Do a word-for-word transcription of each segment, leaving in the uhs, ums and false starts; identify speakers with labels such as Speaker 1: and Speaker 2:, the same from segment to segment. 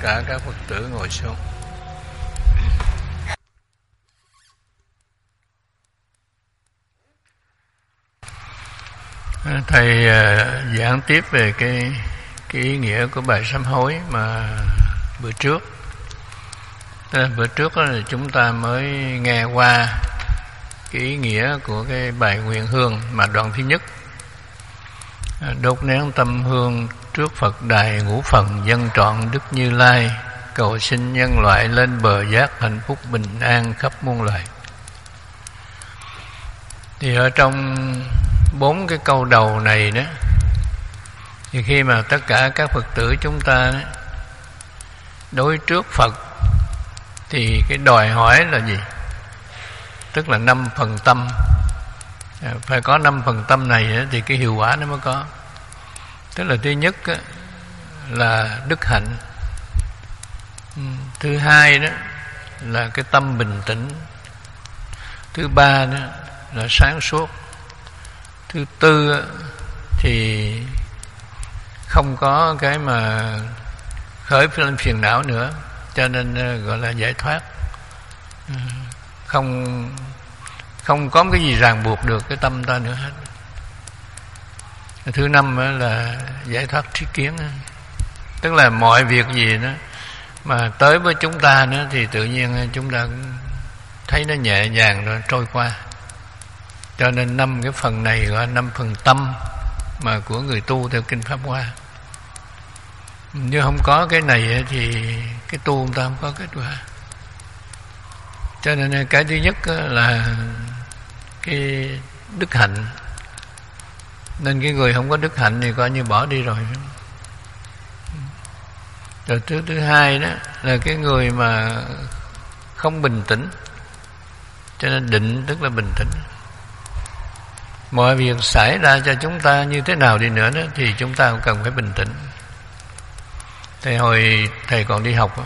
Speaker 1: cả các Phật tử ngồi xuống. Thầy giảng tiếp về cái, cái ý nghĩa của bài sám hối mà bữa trước. Bữa trước là chúng ta mới nghe qua cái ý nghĩa của cái bài nguyện hương mà đoạn thứ nhất. Đốt nén tâm hương trước Phật đài ngũ phần dân trọn Đức Như Lai, cầu xin nhân loại lên bờ giác hạnh phúc bình an khắp muôn loài. Thì ở trong bốn cái câu đầu này đó, thì khi mà tất cả các Phật tử chúng ta đó, đối trước Phật thì cái đòi hỏi là gì? Tức là năm phần tâm. Phải có năm phần tâm này đó, thì cái hiệu quả nó mới có. Tức là thứ nhất đó, là đức hạnh. Thứ hai đó là cái tâm bình tĩnh. Thứ ba đó là sáng suốt. Thứ tư thì không có cái mà khởi lên phiền não nữa, cho nên gọi là giải thoát. Không không có cái gì ràng buộc được cái tâm ta nữa hết. Thứ năm là giải thoát trí kiến. Tức là mọi việc gì đó mà tới với chúng ta nữa thì tự nhiên chúng ta cũng thấy nó nhẹ nhàng rồi trôi qua. Cho nên năm cái phần này gọi là năm phần tâm mà của người tu theo Kinh Pháp Hoa. Nếu không có cái này thì cái tu người ta không có kết quả. Cho nên cái thứ nhất là cái đức hạnh. Nên cái người không có đức hạnh thì coi như bỏ đi rồi. Rồi thứ thứ hai đó là cái người mà không bình tĩnh. Cho nên định tức là bình tĩnh. Mọi việc xảy ra cho chúng ta như thế nào đi nữa đó, thì chúng ta cũng cần phải bình tĩnh. Thầy hồi thầy còn đi học đó,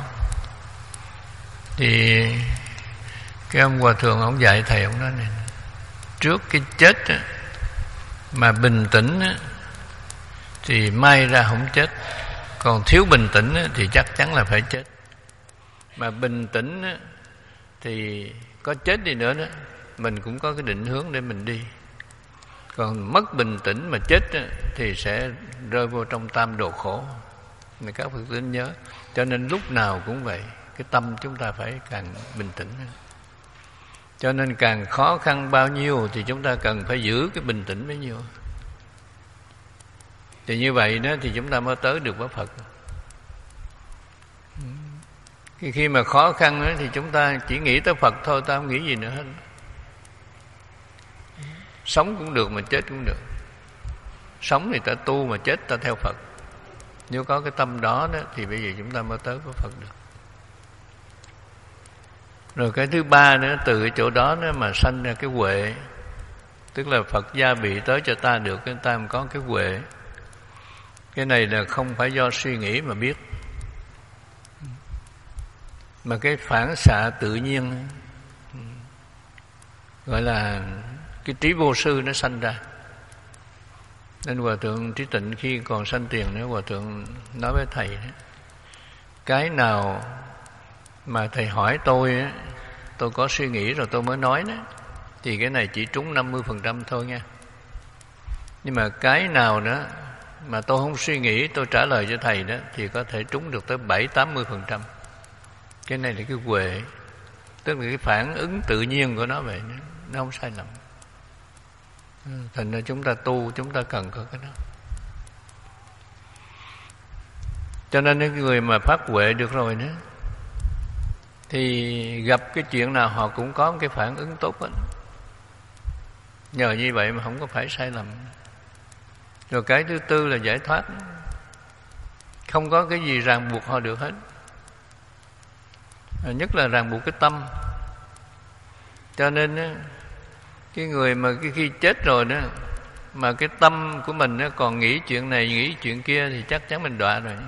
Speaker 1: thì cái ông hòa thượng ông dạy thầy, ông nói này: trước cái chết đó, mà bình tĩnh đó, thì may ra không chết. Còn thiếu bình tĩnh đó, thì chắc chắn là phải chết. Mà bình tĩnh đó, thì có chết đi nữa đó, mình cũng có cái định hướng để mình đi. Còn mất bình tĩnh mà chết đó, thì sẽ rơi vô trong tam đồ khổ. Này các Phật tử nhớ. Cho nên lúc nào cũng vậy, cái tâm chúng ta phải càng bình tĩnh. Cho nên càng khó khăn bao nhiêu thì chúng ta cần phải giữ cái bình tĩnh bấy nhiêu. Thì như vậy đó thì chúng ta mới tới được với Phật. Khi mà khó khăn đó, thì chúng ta chỉ nghĩ tới Phật thôi, ta không nghĩ gì nữa hết. Sống cũng được mà chết cũng được. Sống thì ta tu, mà chết ta theo Phật. Nếu có cái tâm đó, đó thì bây giờ chúng ta mới tới với Phật được. Rồi cái thứ ba nữa, từ cái chỗ đó nữa mà sanh ra cái huệ. Tức là Phật gia bị tới cho ta được, cái ta có cái huệ. Cái này là không phải do suy nghĩ mà biết, mà cái phản xạ tự nhiên, gọi là cái trí vô sư nó sanh ra. Nên Hòa Thượng Trí Tịnh khi còn sanh tiền nữa, Hòa Thượng nói với thầy: cái nào mà thầy hỏi tôi, tôi có suy nghĩ rồi tôi mới nói đó, thì cái này chỉ trúng năm mươi phần trăm thôi nha. Nhưng mà cái nào đó mà tôi không suy nghĩ, tôi trả lời cho thầy đó, thì có thể trúng được tới bảy tám mươi phần trăm. Cái này là cái huệ, tức là cái phản ứng tự nhiên của nó vậy, nó không sai lầm. Thành ra chúng ta tu, chúng ta cần có cái đó. Cho nên những người mà phát huệ được rồi nữa, thì gặp cái chuyện nào họ cũng có cái phản ứng tốt hết. Nhờ như vậy mà không có phải sai lầm. Rồi cái thứ tư là giải thoát. Không có cái gì ràng buộc họ được hết. Nhất là ràng buộc cái tâm. Cho nên cái người mà khi chết rồi đó, mà cái tâm của mình còn nghĩ chuyện này, nghĩ chuyện kia, thì chắc chắn mình đọa rồi.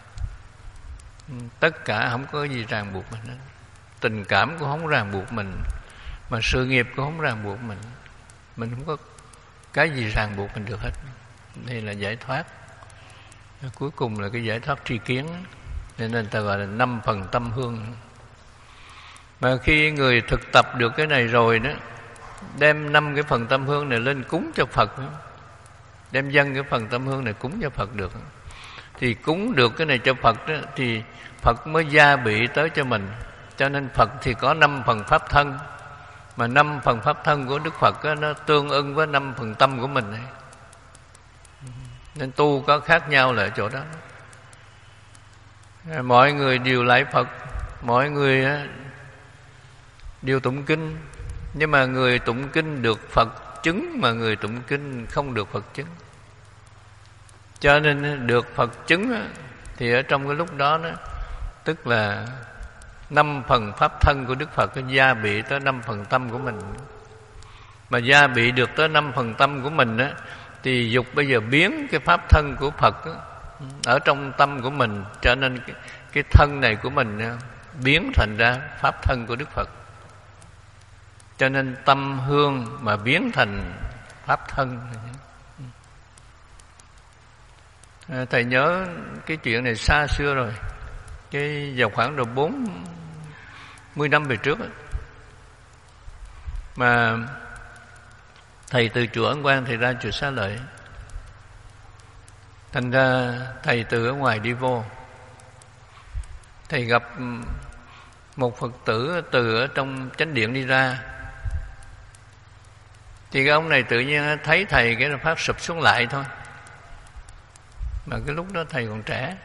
Speaker 1: Tất cả không có gì ràng buộc mình hết. Tình cảm cũng không ràng buộc mình, mà sự nghiệp cũng không ràng buộc mình. Mình không có cái gì ràng buộc mình được hết. Đây là giải thoát. Cuối cùng là cái giải thoát tri kiến. Nên người ta gọi là năm phần tâm hương. Mà khi người thực tập được cái này rồi đó, đem năm cái phần tâm hương này lên cúng cho Phật, đem dâng cái phần tâm hương này cúng cho Phật được, thì cúng được cái này cho Phật đó, thì Phật mới gia bị tới cho mình. Cho nên Phật thì có năm phần pháp thân, mà năm phần pháp thân của Đức Phật đó, nó tương ưng với năm phần tâm của mình này. Nên tu có khác nhau là ở chỗ đó. Mọi người đều lạy Phật, mọi người đều tụng kinh, nhưng mà người tụng kinh được Phật chứng, mà người tụng kinh không được Phật chứng. Cho nên được Phật chứng thì ở trong cái lúc đó, đó tức là năm phần pháp thân của Đức Phật gia bị tới năm phần tâm của mình. Mà gia bị được tới năm phần tâm của mình đó, thì dục bây giờ biến cái pháp thân của Phật đó, ở trong tâm của mình, cho nên cái, cái thân này của mình biến thành ra pháp thân của Đức Phật. Cho nên tâm hương mà biến thành pháp thân. À, thầy nhớ cái chuyện này xa xưa rồi, cái vào khoảng độ bốn mươi năm về trước ấy. Mà thầy từ chùa Ấn Quang thầy ra chùa Xá Lợi, thành ra thầy từ ở ngoài đi vô, thầy gặp một Phật tử từ ở trong chánh điện đi ra. Thì cái ông này tự nhiên thấy thầy cái nó phát sụp xuống lại thôi. Mà cái lúc đó thầy còn trẻ,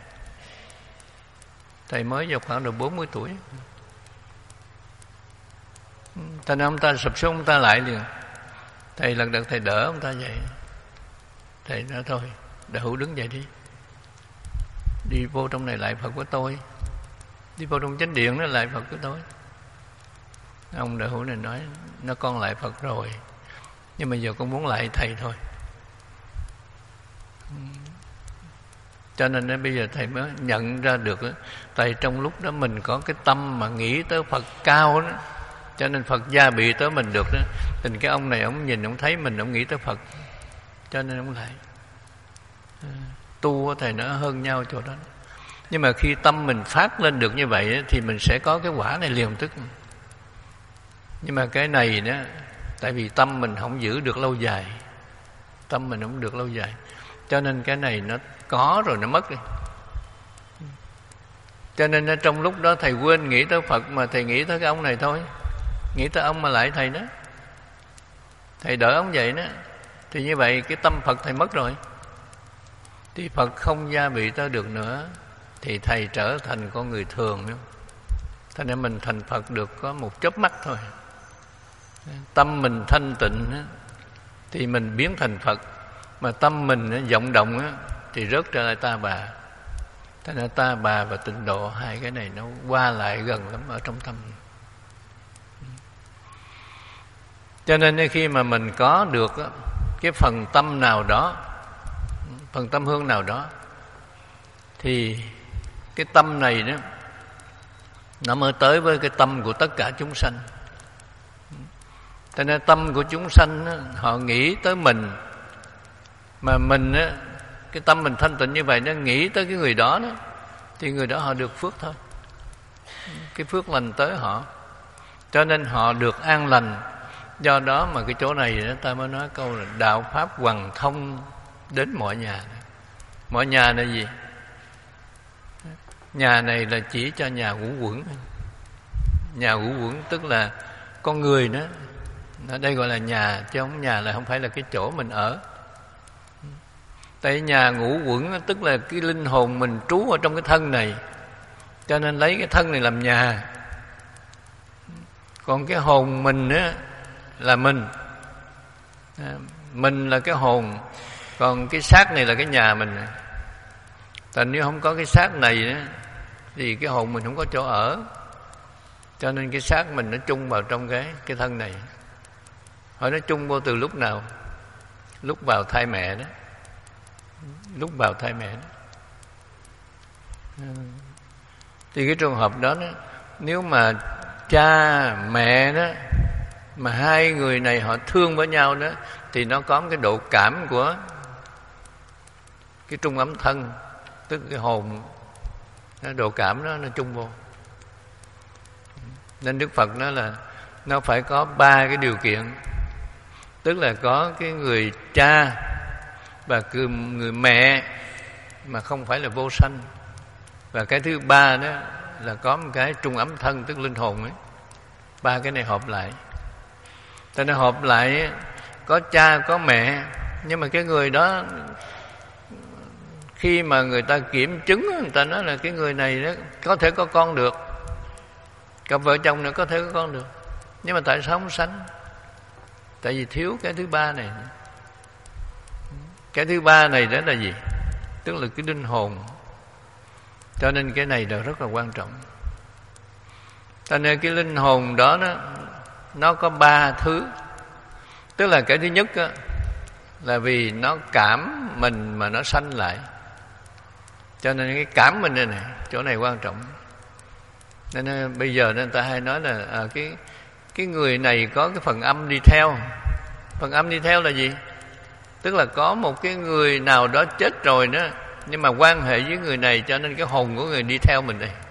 Speaker 1: thầy mới vào khoảng độ bốn mươi tuổi. Thành ra ông ta sụp xuống, ông ta lại liền. Thầy lần đợt thầy đỡ ông ta dậy. Thầy nói thôi, Đại Hữu đứng dậy đi, đi vô trong này lại Phật của tôi, đi vô trong chánh điện nó lại Phật của tôi. Ông Đại Hữu này nói, nó con lại Phật rồi, nhưng mà giờ con muốn lại thầy thôi. Cho nên bây giờ thầy mới nhận ra được, tại trong lúc đó mình có cái tâm mà nghĩ tới Phật cao đó, cho nên Phật gia bị tới mình được đó. Tình cái ông này ông nhìn ông thấy mình, ông nghĩ tới Phật, cho nên ông lại. Tu của thầy nó hơn nhau chỗ đó. Nhưng mà khi tâm mình phát lên được như vậy thì mình sẽ có cái quả này liền tức. Nhưng mà cái này đó, tại vì tâm mình không giữ được lâu dài, tâm mình không được lâu dài, cho nên cái này nó có rồi nó mất đi. Cho nên trong lúc đó thầy quên nghĩ tới Phật, mà thầy nghĩ tới cái ông này thôi, nghĩ tới ông mà lại thầy đó, thầy đỡ ông vậy đó. Thì như vậy cái tâm Phật thầy mất rồi, thì Phật không gia bị tới được nữa, thì thầy trở thành con người thường. Thành ra mình thành Phật được có một chớp mắt thôi. Tâm mình thanh tịnh thì mình biến thành Phật, mà tâm mình vọng động thì rớt trở lại ta bà. Thành ra ta bà và tịnh độ, hai cái này nó qua lại gần lắm ở trong tâm. Cho nên khi mà mình có được cái phần tâm nào đó, phần tâm hương nào đó, thì cái tâm này đó nó mới tới với cái tâm của tất cả chúng sanh. Cho nên tâm của chúng sanh đó, họ nghĩ tới mình, mà mình á, cái tâm mình thanh tịnh như vậy, nó nghĩ tới cái người đó, đó thì người đó họ được phước thôi, cái phước lành tới họ, cho nên họ được an lành. Do đó mà cái chỗ này đó, ta mới nói câu là đạo pháp hoằng thông đến mọi nhà. Mọi nhà là gì? Nhà này là chỉ cho nhà ngũ quẩn. Nhà ngũ quẩn tức là con người đó. Ở đây gọi là nhà, chứ không, nhà là không phải là cái chỗ mình ở. Tại nhà ngũ quẩn tức là cái linh hồn mình trú ở trong cái thân này, cho nên lấy cái thân này làm nhà. Còn cái hồn mình á là mình, mình là cái hồn, còn cái xác này là cái nhà mình. Tại nếu không có cái xác này á, thì cái hồn mình không có chỗ ở, cho nên cái xác mình nó chung vào trong cái cái thân này. Hỏi nó chung vô từ lúc nào? Lúc vào thai mẹ đó, lúc vào thai mẹ đó. Thì cái trường hợp đó, đó nếu mà cha mẹ đó mà hai người này họ thương với nhau đó, thì nó có một cái độ cảm của cái trung ấm thân, tức cái hồn Nó độ cảm đó nó chung vô. Nên Đức Phật nói là nó phải có ba cái điều kiện. Tức là có cái người cha và người mẹ mà không phải là vô sanh. Và cái thứ ba đó là có một cái trung ấm thân, tức linh hồn ấy. Ba cái này hợp lại. Cho nên hợp lại có cha có mẹ, nhưng mà cái người đó khi mà người ta kiểm chứng, người ta nói là cái người này đó có thể có con được, cặp vợ chồng nữa có thể có con được, nhưng mà tại sao không sanh? Tại vì thiếu cái thứ ba này. Cái thứ ba này đó là gì? Tức là cái linh hồn. Cho nên cái này là rất là quan trọng. Cho nên cái linh hồn đó, đó nó có ba thứ. Tức là cái thứ nhất đó, là vì nó cảm mình mà nó sanh lại. Cho nên cái cảm mình này, này chỗ này quan trọng. Nên bây giờ nên ta hay nói là à, cái cái người này có cái phần âm đi theo. Phần âm đi theo là gì? Tức là có một cái người nào đó chết rồi đó, nhưng mà quan hệ với người này, cho nên cái hồn của người đi theo mình đây.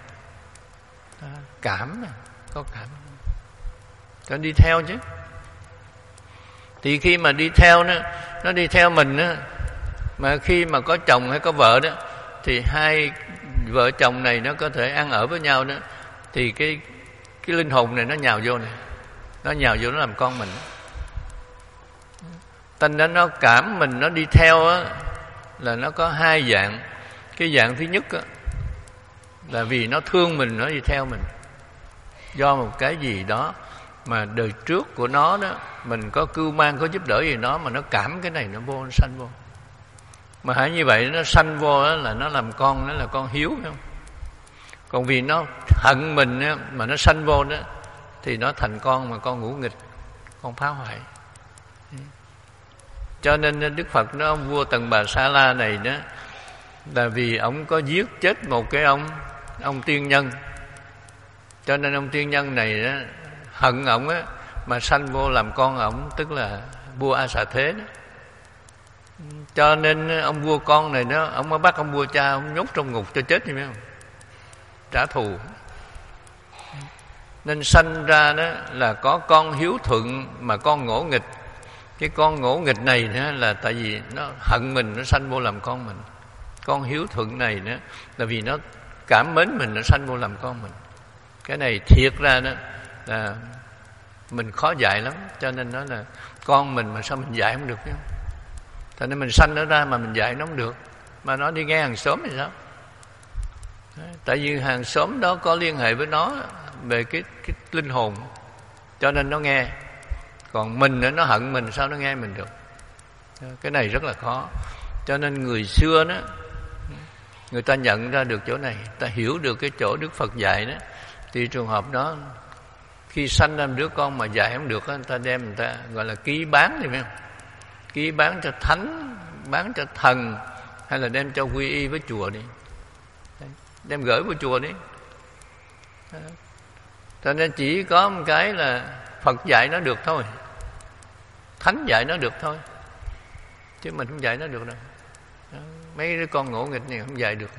Speaker 1: Cảm, có cảm, có đi theo chứ. Thì khi mà đi theo nó, nó đi theo mình đó, mà khi mà có chồng hay có vợ đó, thì hai vợ chồng này nó có thể ăn ở với nhau đó, thì cái cái linh hồn này nó nhào vô này, nó nhào vô nó làm con mình. Thành ra nó cảm mình, nó đi theo á, là nó có hai dạng. Cái dạng thứ nhất á, là vì nó thương mình, nó đi theo mình do một cái gì đó mà đời trước của nó đó, mình có cưu mang, có giúp đỡ gì nó, mà nó cảm cái này nó vô, nó sanh vô. Mà hãy như vậy nó sanh vô đó, là nó làm con, nó là con hiếu, phải không? Còn vì nó hận mình đó, mà nó sanh vô đó, thì nó thành con mà con ngũ nghịch, con phá hoại. Cho nên Đức Phật nói ông vua Tần Bà Sa La này đó, là vì ông có giết chết một cái ông ông tiên nhân. Cho nên ông tiên nhân này đó, hận ổng á, mà sanh vô làm con ổng, tức là vua A Xà Thế đó. Cho nên ông vua con này đó, ông mới bắt ông vua cha, ông nhốt trong ngục cho chết, hiểu không? Trả thù. Nên sanh ra đó là có con hiếu thuận mà con ngỗ nghịch. Cái con ngỗ nghịch này đó là tại vì nó hận mình, nó sanh vô làm con mình. Con hiếu thuận này đó là vì nó cảm mến mình, nó sanh vô làm con mình. Cái này thiệt ra đó là mình khó dạy lắm. Cho nên nó là con mình mà sao mình dạy không được, phải không? Cho nên mình sanh nó ra mà mình dạy nó không được, mà nó đi nghe hàng xóm thì sao? Tại vì hàng xóm đó có liên hệ với nó về cái, cái linh hồn, cho nên nó nghe. Còn mình nó hận mình, sao nó nghe mình được? Cái này rất là khó. Cho nên người xưa đó, người ta nhận ra được chỗ này, ta hiểu được cái chỗ Đức Phật dạy đó, thì trường hợp đó khi sanh ra đứa con mà dạy không được, người ta đem, người ta gọi là ký bán, thì phải không? Ký bán cho thánh, bán cho thần, hay là đem cho quy y với chùa đi, đem gửi vào chùa đi. Cho nên chỉ có một cái là Phật dạy nó được thôi, thánh dạy nó được thôi, chứ mình không dạy nó được đâu. Mấy đứa con ngỗ nghịch này không dạy được.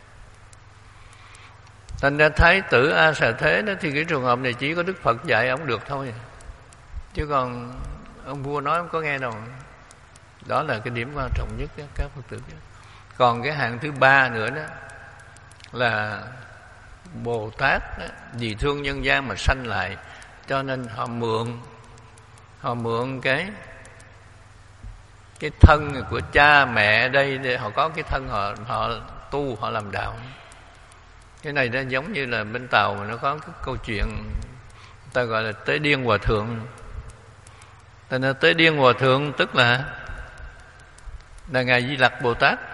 Speaker 1: Thành ra Thái tử A Xà Thế đó, thì cái trường hợp này chỉ có Đức Phật dạy ông được thôi, chứ còn ông vua nói không có nghe đâu. Đó là cái điểm quan trọng nhất đó, các Phật tử. Còn cái hạng thứ ba nữa đó là Bồ Tát đó, vì thương nhân gian mà sanh lại, cho nên họ mượn họ mượn cái cái thân của cha mẹ đây để họ có cái thân, họ họ tu, họ làm đạo. Cái này nó giống như là bên Tàu mà nó có cái câu chuyện người ta gọi là Tế Điên Hòa Thượng. Thành ra Tế Điên Hòa Thượng tức là là Ngài Di Lặc Bồ Tát.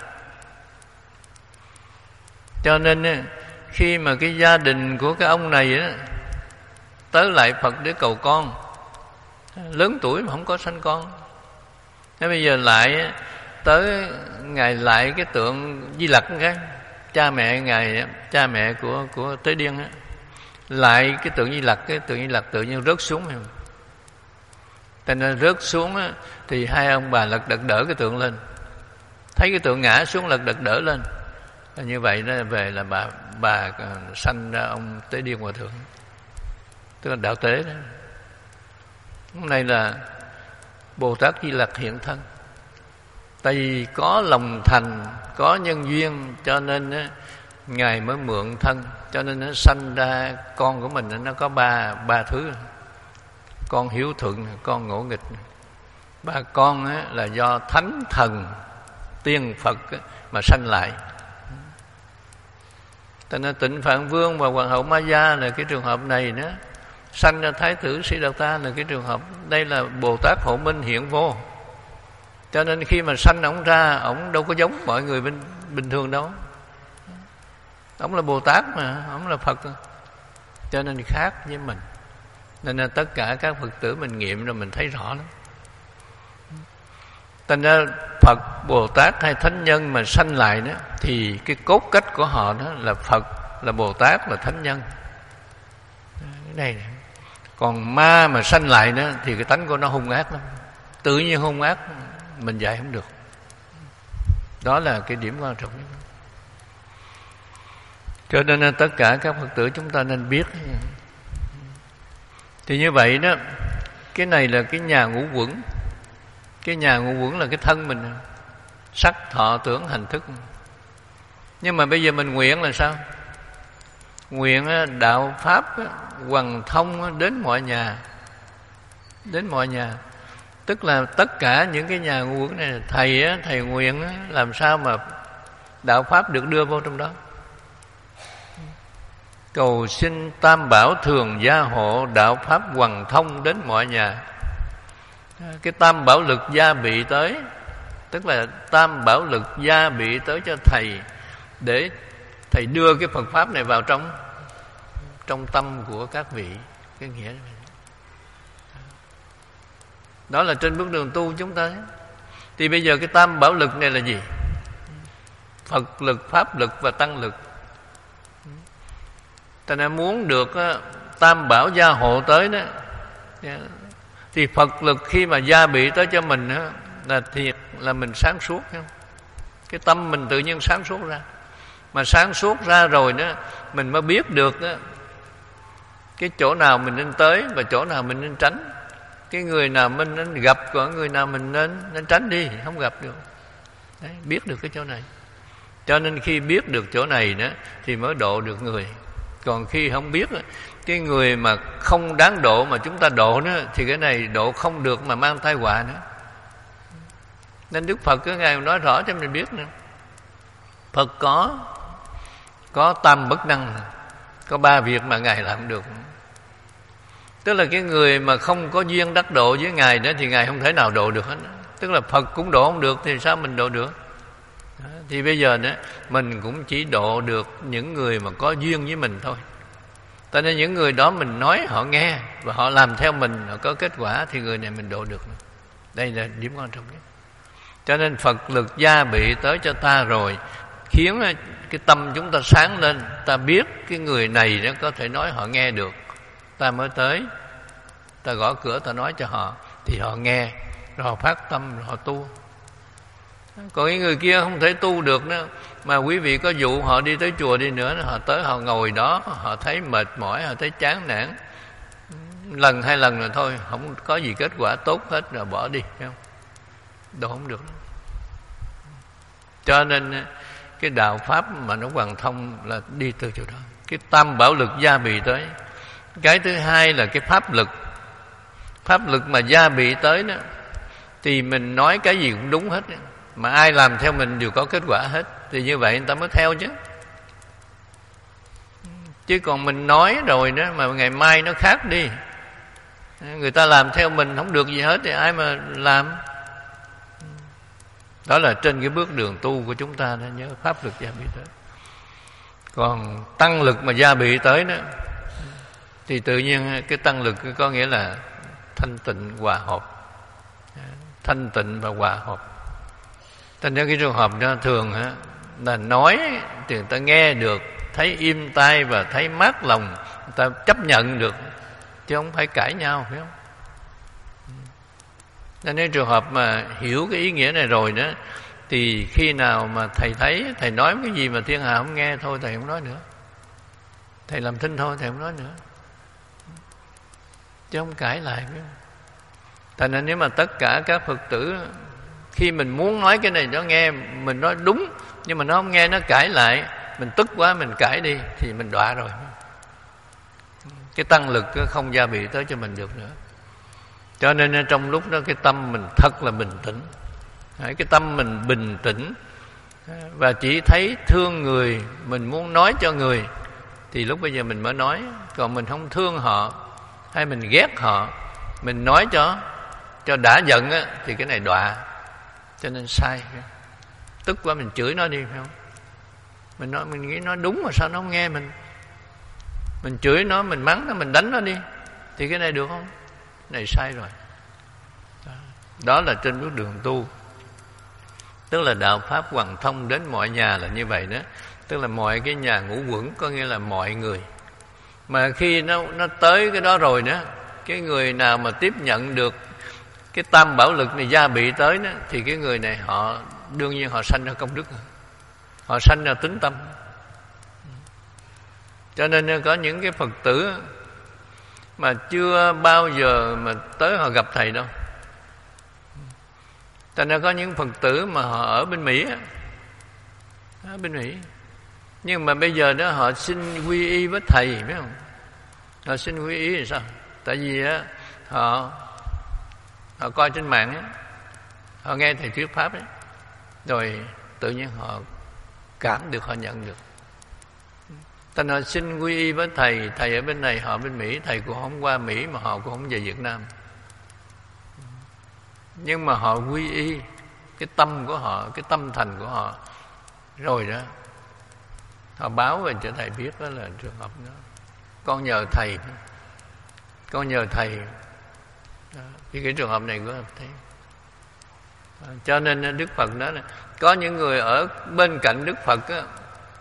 Speaker 1: Cho nên khi mà cái gia đình của cái ông này á, tới lại Phật để cầu con, lớn tuổi mà không có sanh con, thế bây giờ lại tới Ngài lại cái tượng Di Lặc, cái cha mẹ Ngài, cha mẹ của của Tế Điên á, lại cái tượng Di Lặc, cái tượng Di Lặc tự nhiên rớt xuống. Cho nên rớt xuống á, thì hai ông bà lật đật đỡ cái tượng lên, thấy cái tượng ngã xuống lật đật đỡ lên, Như vậy nó về là bà bà sanh ra ông Tế Điên Hòa Thượng, tức là đạo tế đó. Hôm nay là Bồ Tát Di Lặc hiện thân. Tại vì có lòng thành, có nhân duyên, cho nên á, Ngài mới mượn thân. Cho nên nó sanh ra con của mình nó có ba ba thứ. Con hiếu thuận, con ngỗ nghịch. Ba con á, là do thánh thần tiên Phật á, mà sanh lại. Cho nên Tịnh Phạn Vương và Hoàng hậu Ma Gia là cái trường hợp này đó. Sanh ra Thái tử Siddhartha là cái trường hợp. Đây là Bồ Tát Hộ Minh hiện vô. Cho nên khi mà sanh ổng ra, ổng đâu có giống mọi người bình, bình thường đâu. Ổng là Bồ Tát mà, ổng là Phật. Cho nên khác với mình. Nên là tất cả các Phật tử mình nghiệm rồi mình thấy rõ lắm. Thành ra Phật, Bồ Tát hay Thánh Nhân mà sanh lại đó, thì cái cốt cách của họ đó là Phật, là Bồ Tát, là Thánh Nhân. Cái này này. Còn ma mà sanh lại đó thì cái tánh của nó hung ác lắm. Tự nhiên hung ác mình dạy không được. Đó là cái điểm quan trọng nhất. Cho nên là tất cả các Phật tử chúng ta nên biết. Thì như vậy đó, cái này là cái nhà ngũ quẩn. Cái nhà ngũ quẩn là cái thân mình, sắc, thọ, tưởng, hành, thức. Nhưng mà bây giờ mình nguyện là sao? Nguyện đạo Pháp hoằng thông đến mọi nhà. Đến mọi nhà. Tức là tất cả những cái nhà ngũ quẩn này, Thầy Thầy nguyện làm sao mà đạo Pháp được đưa vô trong đó. Cầu xin Tam Bảo thường gia hộ, đạo Pháp hoằng thông đến mọi nhà. Cái Tam Bảo lực gia bị tới, tức là Tam Bảo lực gia bị tới cho Thầy, để Thầy đưa cái Phật Pháp này vào trong Trong tâm của các vị. Cái nghĩa này. Đó là trên bước đường tu chúng ta. Thì bây giờ cái Tam Bảo lực này là gì? Phật lực, Pháp lực và Tăng lực. Ta nên muốn được Tam Bảo gia hộ tới đó, thì Phật lực khi mà gia bị tới cho mình đó, là thiệt là mình sáng suốt. Cái tâm mình tự nhiên sáng suốt ra. Mà sáng suốt ra rồi đó, mình mới biết được đó, cái chỗ nào mình nên tới và chỗ nào mình nên tránh. Cái người nào mình nên gặp, còn người nào mình nên nên tránh đi, không gặp được. Đấy, biết được cái chỗ này. Cho nên khi biết được chỗ này đó thì mới độ được người. Còn khi không biết, cái người mà không đáng độ mà chúng ta độ nữa, thì cái này độ không được mà mang tai họa nữa. Nên Đức Phật cái Ngài nói rõ cho mình biết nữa. Phật có Có tam bất năng, có ba việc mà Ngài làm được. Tức là cái người mà không có duyên đắc độ với Ngài đó thì Ngài không thể nào độ được hết. Tức là Phật cũng độ không được thì sao mình độ được? Thì bây giờ đó, mình cũng chỉ độ được những người mà có duyên với mình thôi. Cho nên những người đó mình nói họ nghe và họ làm theo mình, họ có kết quả, thì người này mình độ được. Đây là điểm quan trọng nhất. Cho nên Phật lực gia bị tới cho ta rồi, khiến cái tâm chúng ta sáng lên. Ta biết cái người này nó có thể nói họ nghe được, ta mới tới, ta gõ cửa, ta nói cho họ, thì họ nghe, rồi họ phát tâm, rồi họ tu. Còn cái người kia không thể tu được nữa, mà quý vị có dụ họ đi tới chùa đi nữa, họ tới họ ngồi đó, họ thấy mệt mỏi, họ thấy chán nản, lần hai lần rồi thôi, không có gì kết quả tốt hết, rồi bỏ đi, thấy không? Đâu không được. Cho nên cái đạo Pháp mà nó hoàn thông là đi từ chỗ đó. Cái Tam Bảo lực gia bị tới. Cái thứ hai là cái Pháp lực. Pháp lực mà gia bị tới đó, thì mình nói cái gì cũng đúng hết, mà ai làm theo mình đều có kết quả hết. Thì như vậy người ta mới theo chứ. Chứ còn mình nói rồi đó mà ngày mai nó khác đi, người ta làm theo mình không được gì hết, thì ai mà làm? Đó là trên cái bước đường tu của chúng ta đó, nhớ Pháp lực gia bị tới. Còn Tăng lực mà gia bị tới đó, thì tự nhiên cái Tăng lực có nghĩa là thanh tịnh hòa hợp. Thanh tịnh và hòa hợp. Thành ra cái trường hợp đó thường á, là nói thì người ta nghe được, thấy im tai và thấy mát lòng, người ta chấp nhận được, chứ không phải cãi nhau, phải không? Cho nên trường hợp mà hiểu cái ý nghĩa này rồi đó, Thì khi nào mà thầy thấy thầy nói cái gì mà thiên hạ không nghe, thôi thầy không nói nữa. Thầy làm thinh thôi, thầy không nói nữa, chứ không cãi lại. Thành nên nếu mà tất cả các Phật tử khi mình muốn nói cái này nó nghe, mình nói đúng, nhưng mà nó không nghe, nó cãi lại, mình tức quá mình cãi đi, thì mình đọa rồi. Cái tăng lực không gia bị tới cho mình được nữa. Cho nên trong lúc đó cái tâm mình thật là bình tĩnh. Cái tâm mình bình tĩnh và chỉ thấy thương người, mình muốn nói cho người, thì lúc bây giờ mình mới nói. Còn mình không thương họ hay mình ghét họ, mình nói cho cho đã giận á, thì cái này đọa. Cho nên sai. Tức quá mình chửi nó đi, phải không? Mình nói, mình nghĩ nó đúng mà sao nó không nghe mình. Mình chửi nó, mình mắng nó, mình đánh nó đi, thì cái này được không? Cái này sai rồi. Đó là trên bước đường tu. Tức là đạo pháp hoàn thông đến mọi nhà là như vậy đó. Tức là mọi cái nhà ngũ quẩn, có nghĩa là mọi người. Mà khi nó nó tới cái đó rồi đó, cái người nào mà tiếp nhận được cái tam bảo lực này gia bị tới đó, thì cái người này họ đương nhiên họ sanh ra công đức, họ sanh ra tín tâm. Cho nên có những cái Phật tử mà chưa bao giờ mà tới họ gặp thầy đâu. Cho nên có những Phật tử mà họ ở bên Mỹ, ở bên Mỹ, nhưng mà bây giờ đó họ xin quy y với thầy, biết không? Họ xin quy y là sao? Tại vì á họ họ coi trên mạng á, họ nghe thầy thuyết pháp ấy, rồi tự nhiên họ cảm được, họ nhận được. Thành họ xin quy y với thầy, thầy ở bên này, họ bên Mỹ, thầy cũng không qua Mỹ mà họ cũng không về Việt Nam. Nhưng mà họ quy y, cái tâm của họ, cái tâm thành của họ rồi đó, họ báo về cho thầy biết. Đó là trường hợp đó. Con nhờ thầy, con nhờ thầy đó. Thì cái trường hợp này của thầy. Cho nên Đức Phật nói là có những người ở bên cạnh Đức Phật á,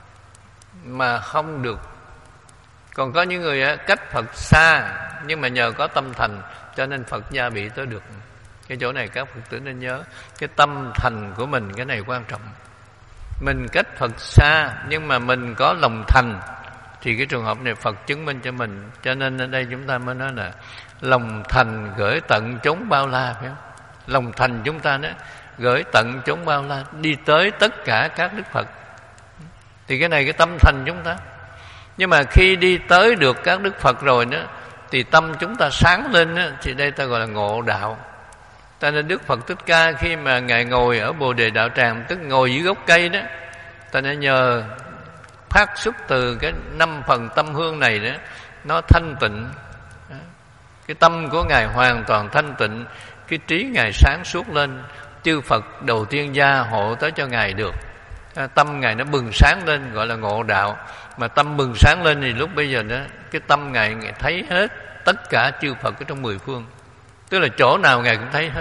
Speaker 1: mà không được. Còn có những người á, cách Phật xa, nhưng mà nhờ có tâm thành, cho nên Phật gia bị tới được. Cái chỗ này các Phật tử nên nhớ, cái tâm thành của mình, cái này quan trọng. Mình cách Phật xa, nhưng mà mình có lòng thành, thì cái trường hợp này Phật chứng minh cho mình. Cho nên ở đây chúng ta mới nói là lòng thành gửi tận chốn bao la, phải không? Lòng thành chúng ta đó gửi tận chốn bao la, đi tới tất cả các Đức Phật. Thì cái này cái tâm thành chúng ta. Nhưng mà khi đi tới được các Đức Phật rồi đó, thì tâm chúng ta sáng lên đó, thì đây ta gọi là ngộ đạo. Ta nên Đức Phật Thích Ca khi mà Ngài ngồi ở Bồ Đề Đạo Tràng, tức ngồi dưới gốc cây đó, ta nên nhờ phát xuất từ cái năm phần tâm hương này đó, nó thanh tịnh. Cái tâm của Ngài hoàn toàn thanh tịnh, cái trí Ngài sáng suốt lên, chư Phật đầu tiên gia hộ tới cho Ngài được. Tâm Ngài nó bừng sáng lên, gọi là ngộ đạo. Mà tâm bừng sáng lên thì lúc bây giờ đó, cái tâm Ngài, Ngài thấy hết tất cả chư Phật ở trong mười phương. Tức là chỗ nào Ngài cũng thấy hết.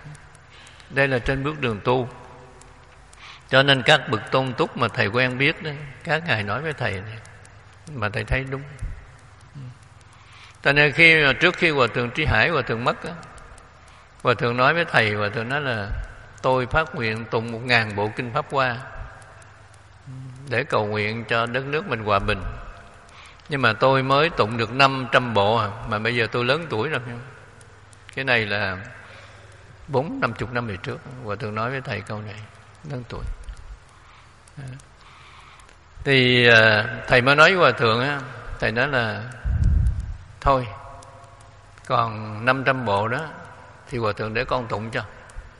Speaker 1: Đây là trên bước đường tu. Cho nên các bậc tôn túc mà thầy quen biết đấy, các ngài nói với thầy này, mà thầy thấy đúng. Cho nên khi trước khi Hòa Thượng Trí Hải Hòa Thượng mất á, Hòa Thượng nói với thầy, Hòa Thượng nói là tôi phát nguyện tụng một ngàn bộ kinh Pháp Hoa để cầu nguyện cho đất nước mình hòa bình. Nhưng mà tôi mới tụng được năm trăm bộ à, mà bây giờ tôi lớn tuổi rồi. Cái này là bốn năm chục năm về trước Hòa Thượng nói với thầy câu này, lớn tuổi. Thì thầy mới nói với Hòa Thượng á, thầy nói là thôi còn năm trăm bộ đó thì Hòa Thượng để con tụng cho.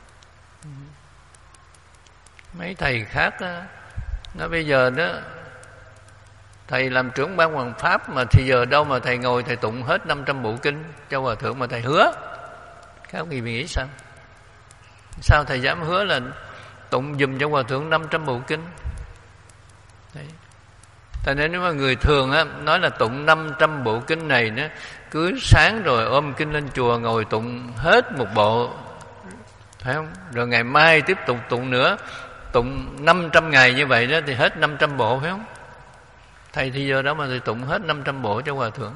Speaker 1: Mấy thầy khác đó, nói bây giờ đó thầy làm trưởng ban hoàng pháp mà thì giờ đâu mà thầy ngồi thầy tụng hết năm trăm bộ kinh cho Hòa Thượng mà thầy hứa. Các ông nghĩ sao? Sao thầy dám hứa là tụng dùm cho Hòa Thượng năm trăm bộ kinh? Đấy. Tại nên nếu mà người thường á, nói là tụng năm trăm bộ kinh này đó, cứ sáng rồi ôm kinh lên chùa ngồi tụng hết một bộ, phải không? Rồi ngày mai tiếp tục tụng nữa, tụng năm trăm ngày như vậy đó thì hết năm trăm bộ, phải không? Thầy thì giờ đó mà thầy tụng hết năm trăm bộ cho Hòa Thượng.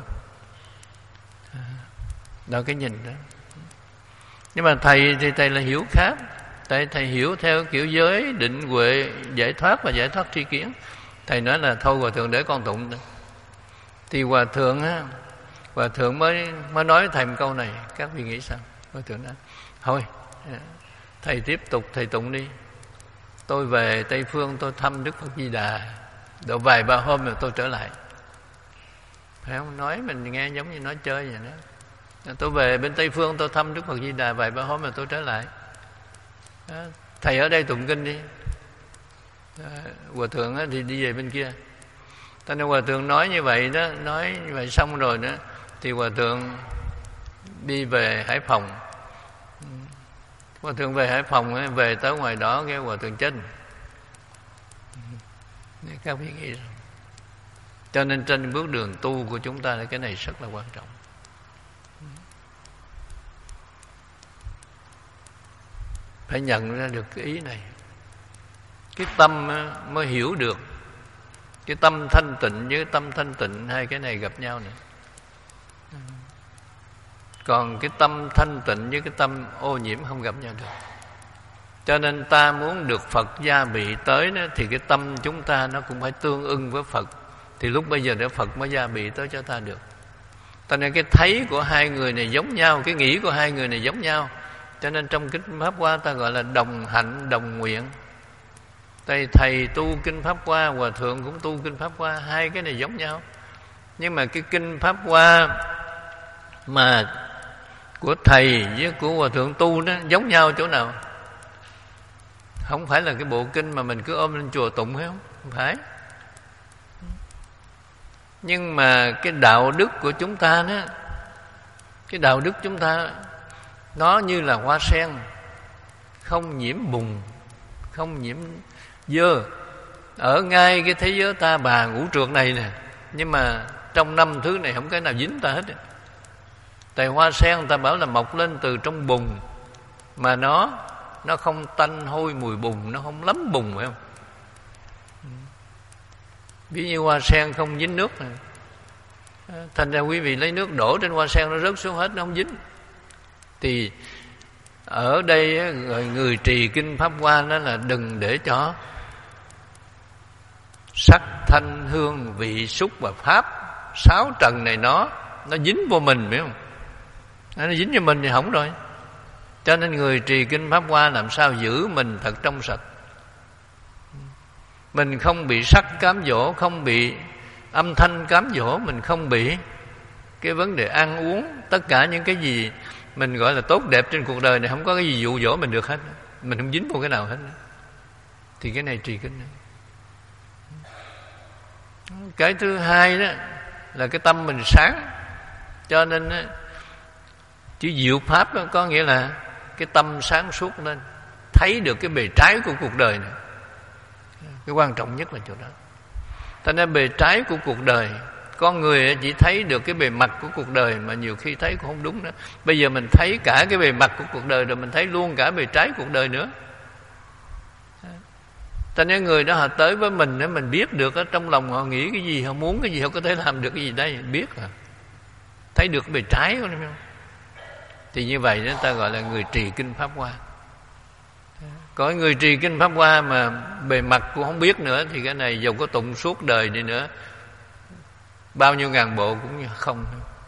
Speaker 1: Đó cái nhìn đó. Nhưng mà thầy thì thầy là hiểu khác. Tại thầy hiểu theo kiểu giới định huệ giải thoát và giải thoát tri kiến. Thầy nói là thôi hòa thượng để con tụng. Thì hòa thượng á, hòa thượng mới mới nói thầy một câu này, các vị nghĩ sao? Hòa thượng nói thôi thầy tiếp tục thầy tụng đi, tôi về Tây Phương tôi thăm Đức Phật Di Đà, độ vài ba hôm rồi tôi trở lại. Phải không? Nói mình nghe giống như nói chơi vậy đó. Tôi về bên Tây Phương tôi thăm Đức Phật Di Đà vài ba hôm rồi tôi trở lại. Đó. Thầy ở đây tụng kinh đi. Đó. Hòa thượng thì đi về bên kia. Cho nên hòa thượng nói như vậy đó, nói như vậy xong rồi đó, thì hòa thượng đi về Hải Phòng. Hòa thượng về Hải Phòng, về tới ngoài đó cái hòa thượng chết. Các vị nghĩ sao? Cho nên trên bước đường tu của chúng ta cái này rất là quan trọng. Phải nhận ra được cái ý này. Cái tâm mới hiểu được. Cái tâm thanh tịnh với tâm thanh tịnh, hai cái này gặp nhau nữa. Còn cái tâm thanh tịnh với cái tâm ô nhiễm không gặp nhau được. Cho nên ta muốn được Phật gia bị tới đó, thì cái tâm chúng ta nó cũng phải tương ưng với Phật. Thì lúc bây giờ để Phật mới gia bị tới cho ta được. Cho nên cái thấy của hai người này giống nhau, cái nghĩ của hai người này giống nhau. Cho nên trong kinh Pháp Hoa ta gọi là đồng hạnh đồng nguyện. Thầy, thầy tu kinh Pháp Hoa, hòa thượng cũng tu kinh Pháp Hoa, hai cái này giống nhau. Nhưng mà cái kinh Pháp Hoa mà của thầy với của hòa thượng tu đó giống nhau chỗ nào? Không phải là cái bộ kinh mà mình cứ ôm lên chùa tụng phải không? Không phải. Nhưng mà cái đạo đức của chúng ta đó, cái đạo đức chúng ta nó như là hoa sen, không nhiễm bùn, không nhiễm dơ. Ở ngay cái thế giới ta bà ngũ trượt này nè, nhưng mà trong năm thứ này không cái nào dính ta hết. Tại hoa sen người ta bảo là mọc lên từ trong bùn, mà nó nó không tanh hôi mùi bùn, nó không lấm bùn, phải không? Ví như hoa sen không dính nước này. Thành ra quý vị lấy nước đổ trên hoa sen nó rớt xuống hết, nó không dính. Thì ở đây người, người trì kinh Pháp Hoa đó là đừng để cho sắc thanh hương vị xúc và pháp sáu trần này nó nó dính vô mình, phải không? Nó dính vô mình thì hỏng rồi. Cho nên người trì kinh Pháp Hoa làm sao giữ mình thật trong sạch. Mình không bị sắc cám dỗ, không bị âm thanh cám dỗ, mình không bị cái vấn đề ăn uống, tất cả những cái gì mình gọi là tốt đẹp trên cuộc đời này, không có cái gì dụ dỗ mình được hết. Mình không dính vô cái nào hết. Thì cái này trì kinh. Cái thứ hai đó là cái tâm mình sáng. Cho nên đó, chữ diệu pháp đó, có nghĩa là cái tâm sáng suốt lên, thấy được cái bề trái của cuộc đời này. Cái quan trọng nhất là chỗ đó. Cho nên bề trái của cuộc đời, con người chỉ thấy được cái bề mặt của cuộc đời, mà nhiều khi thấy cũng không đúng nữa. Bây giờ mình thấy cả cái bề mặt của cuộc đời rồi, mình thấy luôn cả bề trái cuộc đời nữa. Cho nên người đó họ tới với mình để mình biết được ở trong lòng họ nghĩ cái gì, họ muốn cái gì, họ có thể làm được cái gì đây, biết à. Thấy được cái bề trái của nó, không? Thì như vậy đó ta gọi là người trì kinh Pháp Hoa. Có người trì kinh Pháp Hoa mà bề mặt cũng không biết nữa, thì cái này dù có tụng suốt đời đi nữa, bao nhiêu ngàn bộ cũng không.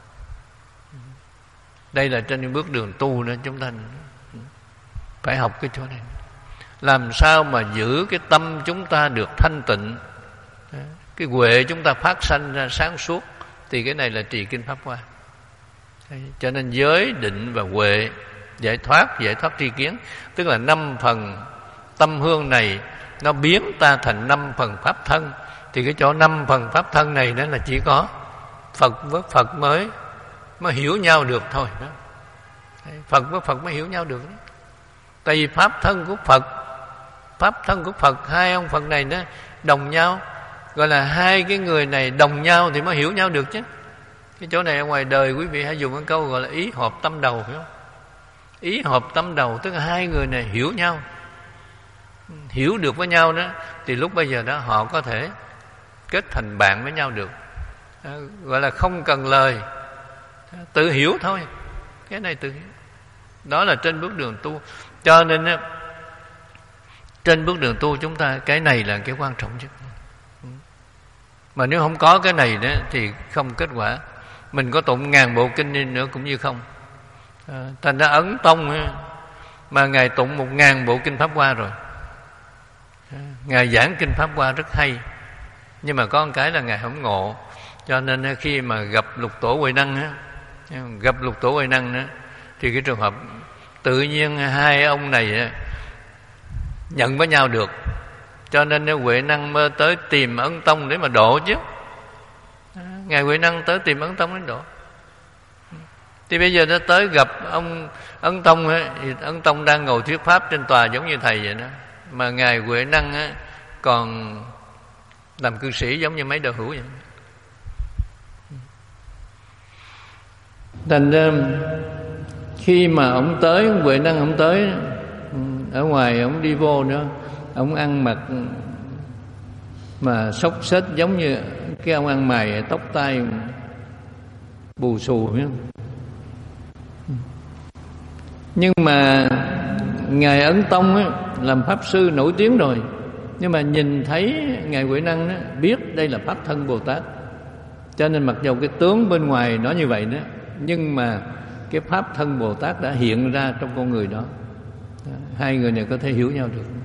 Speaker 1: Đây là trên bước đường tu nữa, chúng ta phải học cái chỗ này. Làm sao mà giữ cái tâm chúng ta được thanh tịnh, cái huệ chúng ta phát sanh ra sáng suốt, thì cái này là trì kinh Pháp Hoa. Cho nên giới, định và huệ, giải thoát, giải thoát tri kiến, tức là năm phần tâm hương này nó biến ta thành năm phần pháp thân. Thì cái chỗ năm phần pháp thân này đó là chỉ có Phật với Phật mới mới hiểu nhau được thôi đó. Phật với Phật mới hiểu nhau được đó. Tại vì pháp thân của Phật, pháp thân của Phật, hai ông Phật này đó đồng nhau, gọi là hai cái người này đồng nhau thì mới hiểu nhau được chứ. Cái chỗ này ở ngoài đời quý vị hãy dùng cái câu gọi là ý hợp tâm đầu, phải không? Ý hợp tâm đầu tức là hai người này hiểu nhau, hiểu được với nhau đó, thì lúc bây giờ đó họ có thể kết thành bạn với nhau được. À, gọi là không cần lời, tự hiểu thôi. Cái này tự hiểu. Đó là trên bước đường tu. Cho nên trên bước đường tu chúng ta cái này là cái quan trọng nhất. Mà nếu không có cái này đó thì không kết quả. Mình có tụng ngàn bộ kinh đi nữa cũng như không. À, thành ra Ấn Tông mà Ngài tụng một ngàn bộ kinh Pháp Hoa rồi. À, Ngài giảng kinh Pháp Hoa rất hay, nhưng mà có một cái là Ngài không ngộ. Cho nên khi mà gặp Lục Tổ Huệ Năng á, gặp Lục Tổ Huệ Năng á, thì cái trường hợp tự nhiên hai ông này nhận với nhau được. Cho nên Huệ Năng mơ tới tìm Ấn Tông để mà độ chứ. Ngài Huệ Năng tới tìm Ấn Tông để độ. Thì bây giờ nó tới gặp ông Ấn Tông ấy, thì Ấn Tông đang ngồi thuyết pháp trên tòa giống như thầy vậy đó. Mà Ngài Huệ Năng ấy, còn làm cư sĩ giống như mấy đạo hữu vậy. Thành ra khi mà ông tới, Huệ Năng ông tới, ở ngoài ông đi vô nữa, ông ăn mặc mà xốc xếch giống như cái ông ăn mày, tóc tai bù xù, biết không? Nhưng mà Ngài Ấn Tông ấy, làm pháp sư nổi tiếng rồi, nhưng mà nhìn thấy Ngài Huệ Năng đó, biết đây là Pháp Thân Bồ Tát. Cho nên mặc dù cái tướng bên ngoài nó như vậy đó, nhưng mà cái Pháp Thân Bồ Tát đã hiện ra trong con người đó. Hai người này có thể hiểu nhau được.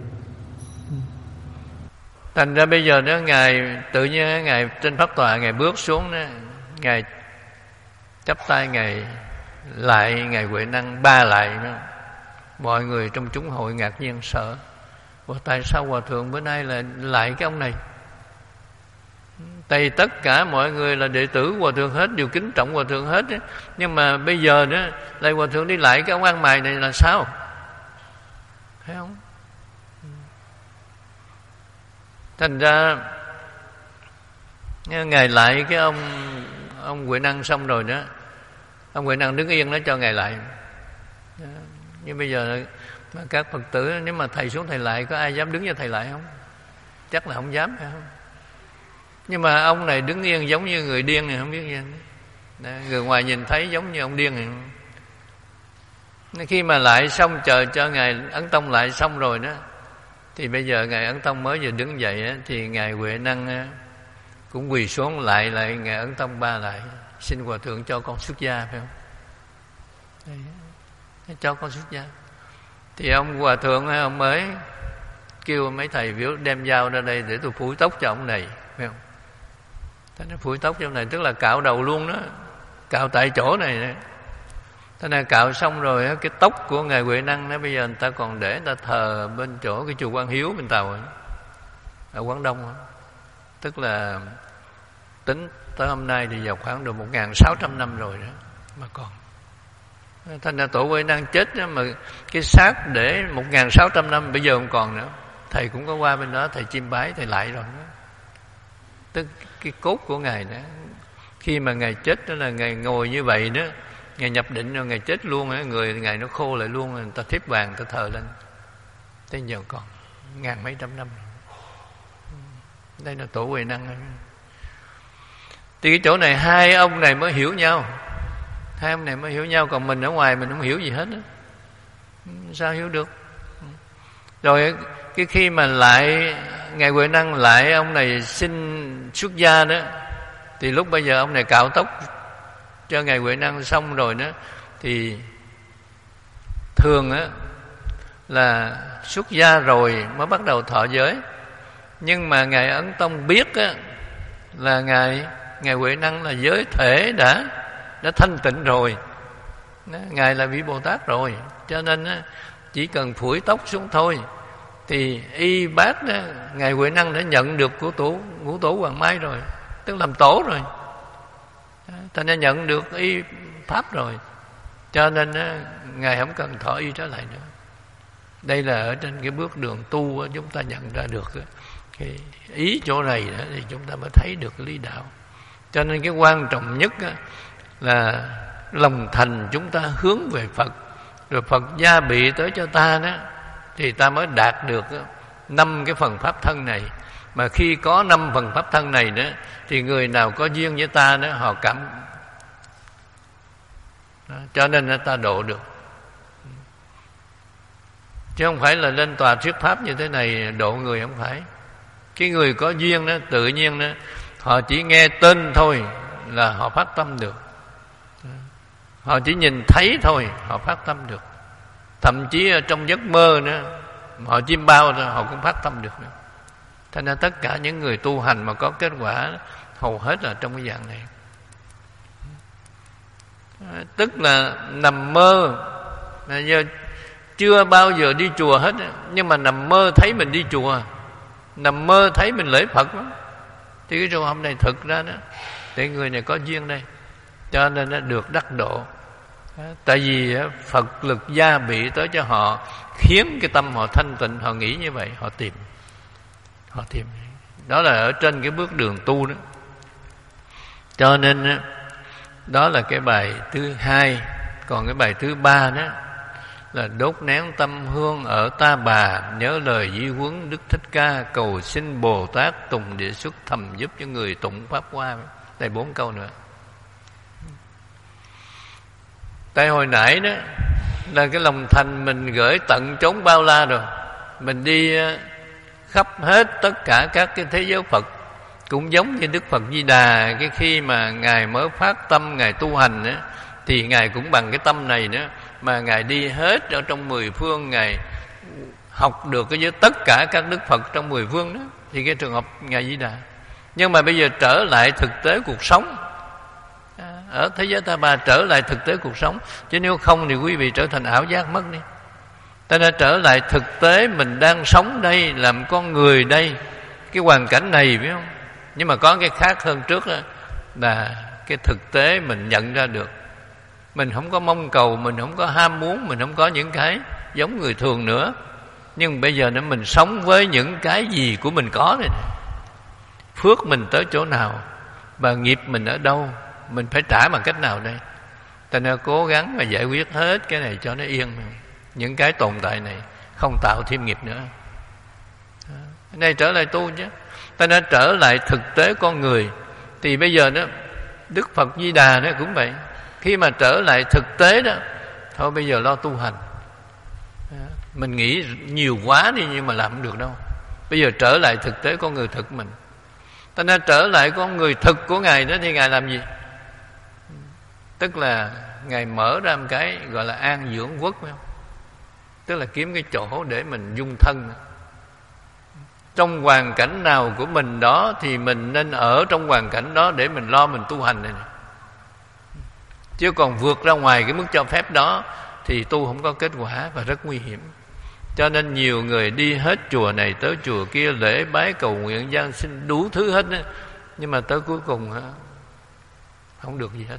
Speaker 1: Thành ra bây giờ đó, Ngài tự nhiên Ngài trên pháp tọa, Ngài bước xuống đó, Ngài chắp tay, Ngài lại Ngài Huệ Năng ba lại đó. Mọi người trong chúng hội ngạc nhiên sợ. Ủa, tại sao Hòa Thượng bữa nay là lại cái ông này? Tại tất cả mọi người là đệ tử Hòa Thượng hết, đều kính trọng Hòa Thượng hết ấy. Nhưng mà bây giờ đó lại Hòa Thượng đi lại cái ông ăn mày này là sao? Thấy không? Thành ra Ngài lại cái ông ông Huệ Năng xong rồi đó, ông Huệ Năng đứng yên nó cho Ngài lại. Nhưng bây giờ mà các Phật tử, nếu mà thầy xuống thầy lại, có ai dám đứng cho thầy lại không? Chắc là không dám, phải không? Nhưng mà ông này đứng yên giống như người điên này, không biết gì. Đó, người ngoài nhìn thấy giống như ông điên này. Khi mà lại xong, chờ cho Ngài Ấn Tông lại xong rồi đó, thì bây giờ Ngài Ấn Tông mới vừa đứng dậy á, thì Ngài Huệ Năng cũng quỳ xuống lại lại Ngài Ấn Tông ba lại, xin Hòa Thượng cho con xuất gia, phải không? Đấy, cho con xuất gia. Thì ông Hòa Thượng ông mới kêu mấy thầy biểu đem dao ra đây để tôi phủi tóc cho ông này, phải không? Thế nó phủi tóc cho ông này tức là cạo đầu luôn đó, cạo tại chỗ này đấy. Thế này cạo xong rồi cái tóc của Ngài Huệ Năng đó bây giờ người ta còn để, người ta thờ bên chỗ cái chùa Quang Hiếu bên Tàu ấy, ở Quảng Đông đó. Tức là tính tới hôm nay thì vào khoảng được một nghìn sáu trăm năm rồi đó mà còn. Thành ra tổ Huệ Năng chết đó, mà cái xác để một nghìn sáu trăm năm bây giờ không còn nữa. Thầy cũng có qua bên đó, thầy chiêm bái, thầy lại rồi đó. Tức cái cốt của Ngài đó, khi mà Ngài chết đó là Ngài ngồi như vậy đó, Ngài nhập định rồi Ngài chết luôn á, người Ngài nó khô lại luôn, người ta thiếp vàng, người ta thờ lên. Tới giờ còn ngàn mấy trăm năm. Đây là tổ Huệ Năng. Thì cái chỗ này hai ông này mới hiểu nhau, hai ông này mới hiểu nhau, còn mình ở ngoài mình không hiểu gì hết đó. Sao hiểu được? Rồi cái khi mà lại Ngài Huệ Năng lại ông này xin xuất gia đó, thì lúc bây giờ ông này cạo tóc cho Ngài Huệ Năng xong rồi đó, thì thường á là xuất gia rồi mới bắt đầu thọ giới. Nhưng mà Ngài Ấn Tông biết á là Ngài Ngài Huệ Năng là giới thể đã đã thanh tịnh rồi, Ngài là vị Bồ Tát rồi, cho nên á, chỉ cần phủi tóc xuống thôi thì y bát đó, Ngài Huệ Năng đã nhận được của tổ ngũ tổ Hoàng Mai rồi, tức làm tổ rồi, ta đã nhận được y pháp rồi, cho nên á, Ngài không cần thọ y trở lại nữa. Đây là ở trên cái bước đường tu á, chúng ta nhận ra được cái ý chỗ này đó, thì chúng ta mới thấy được lý đạo. Cho nên cái quan trọng nhất á, là lòng thành chúng ta hướng về Phật, rồi Phật gia bị tới cho ta đó, thì ta mới đạt được năm cái phần pháp thân này. Mà khi có năm phần pháp thân này đó, thì người nào có duyên với ta đó, họ cảm đó, cho nên ta độ được. chứ không phải là lên tòa thuyết pháp như thế này độ người, không phải. Cái người có duyên đó, tự nhiên đó, họ chỉ nghe tên thôi là họ phát tâm được. Họ chỉ nhìn thấy thôi họ phát tâm được. Thậm chí trong giấc mơ nữa, họ chim bao rồi họ cũng phát tâm được nữa. Thành ra tất cả những người tu hành mà có kết quả hầu hết là trong cái dạng này. Tức là nằm mơ, là giờ chưa bao giờ đi chùa hết, nhưng mà nằm mơ thấy mình đi chùa, nằm mơ thấy mình lễ Phật đó. Thì cái trường hợp này thực ra đó, để người này có duyên đây, cho nên nó được đắc độ. Tại vì Phật lực gia bị tới cho họ, khiến cái tâm họ thanh tịnh, họ nghĩ như vậy, họ tìm. Họ tìm. Đó là ở trên cái bước đường tu đó. Cho nên đó là cái bài thứ hai. Còn cái bài thứ ba đó là đốt nén tâm hương ở Ta Bà, nhớ lời di huấn Đức Thích Ca, cầu xin Bồ Tát tùng địa xuất thầm giúp cho người tụng pháp hoa. Đây bốn câu nữa. Tại hồi nãy đó là cái lòng thành mình gửi tận chốn bao la rồi, mình đi khắp hết tất cả các cái thế giới Phật. Cũng giống như Đức Phật Di Đà, cái khi mà Ngài mới phát tâm Ngài tu hành đó, thì Ngài cũng bằng cái tâm này nữa mà Ngài đi hết ở trong mười phương, Ngài học được cái với tất cả các Đức Phật trong mười phương đó. Thì cái trường hợp Ngài Di Đà. Nhưng mà bây giờ trở lại thực tế cuộc sống, ở thế giới Ta Bà trở lại thực tế cuộc sống. Chứ nếu không thì quý vị trở thành ảo giác mất đi. Ta đã trở lại thực tế mình đang sống đây, làm con người đây, cái hoàn cảnh này, biết không? Nhưng mà có cái khác hơn trước đó, là cái thực tế mình nhận ra được. Mình không có mong cầu, mình không có ham muốn, mình không có những cái giống người thường nữa. Nhưng bây giờ nữa mình sống với những cái gì của mình có này. Phước mình tới chỗ nào và nghiệp mình ở đâu, mình phải trả bằng cách nào đây? Ta nên cố gắng mà giải quyết hết cái này cho nó yên. Những cái tồn tại này không tạo thêm nghiệp nữa. Cái này trở lại tu chứ. Ta nên trở lại thực tế con người. Thì bây giờ đó Đức Phật Di Đà nó cũng vậy. Khi mà trở lại thực tế đó, thôi bây giờ lo tu hành. Mình nghĩ nhiều quá đi nhưng mà làm không được đâu. Bây giờ trở lại thực tế con người thực mình. Ta nên trở lại con người thực của Ngài đó thì Ngài làm gì? Tức là Ngài mở ra một cái gọi là an dưỡng quốc, phải không? Tức là kiếm cái chỗ để mình dung thân. Trong hoàn cảnh nào của mình đó thì mình nên ở trong hoàn cảnh đó để mình lo mình tu hành này, này. Chứ còn vượt ra ngoài cái mức cho phép đó thì tu không có kết quả và rất nguy hiểm. Cho nên nhiều người đi hết chùa này tới chùa kia, lễ bái cầu nguyện giang sinh đủ thứ hết đó. Nhưng mà tới cuối cùng không được gì hết.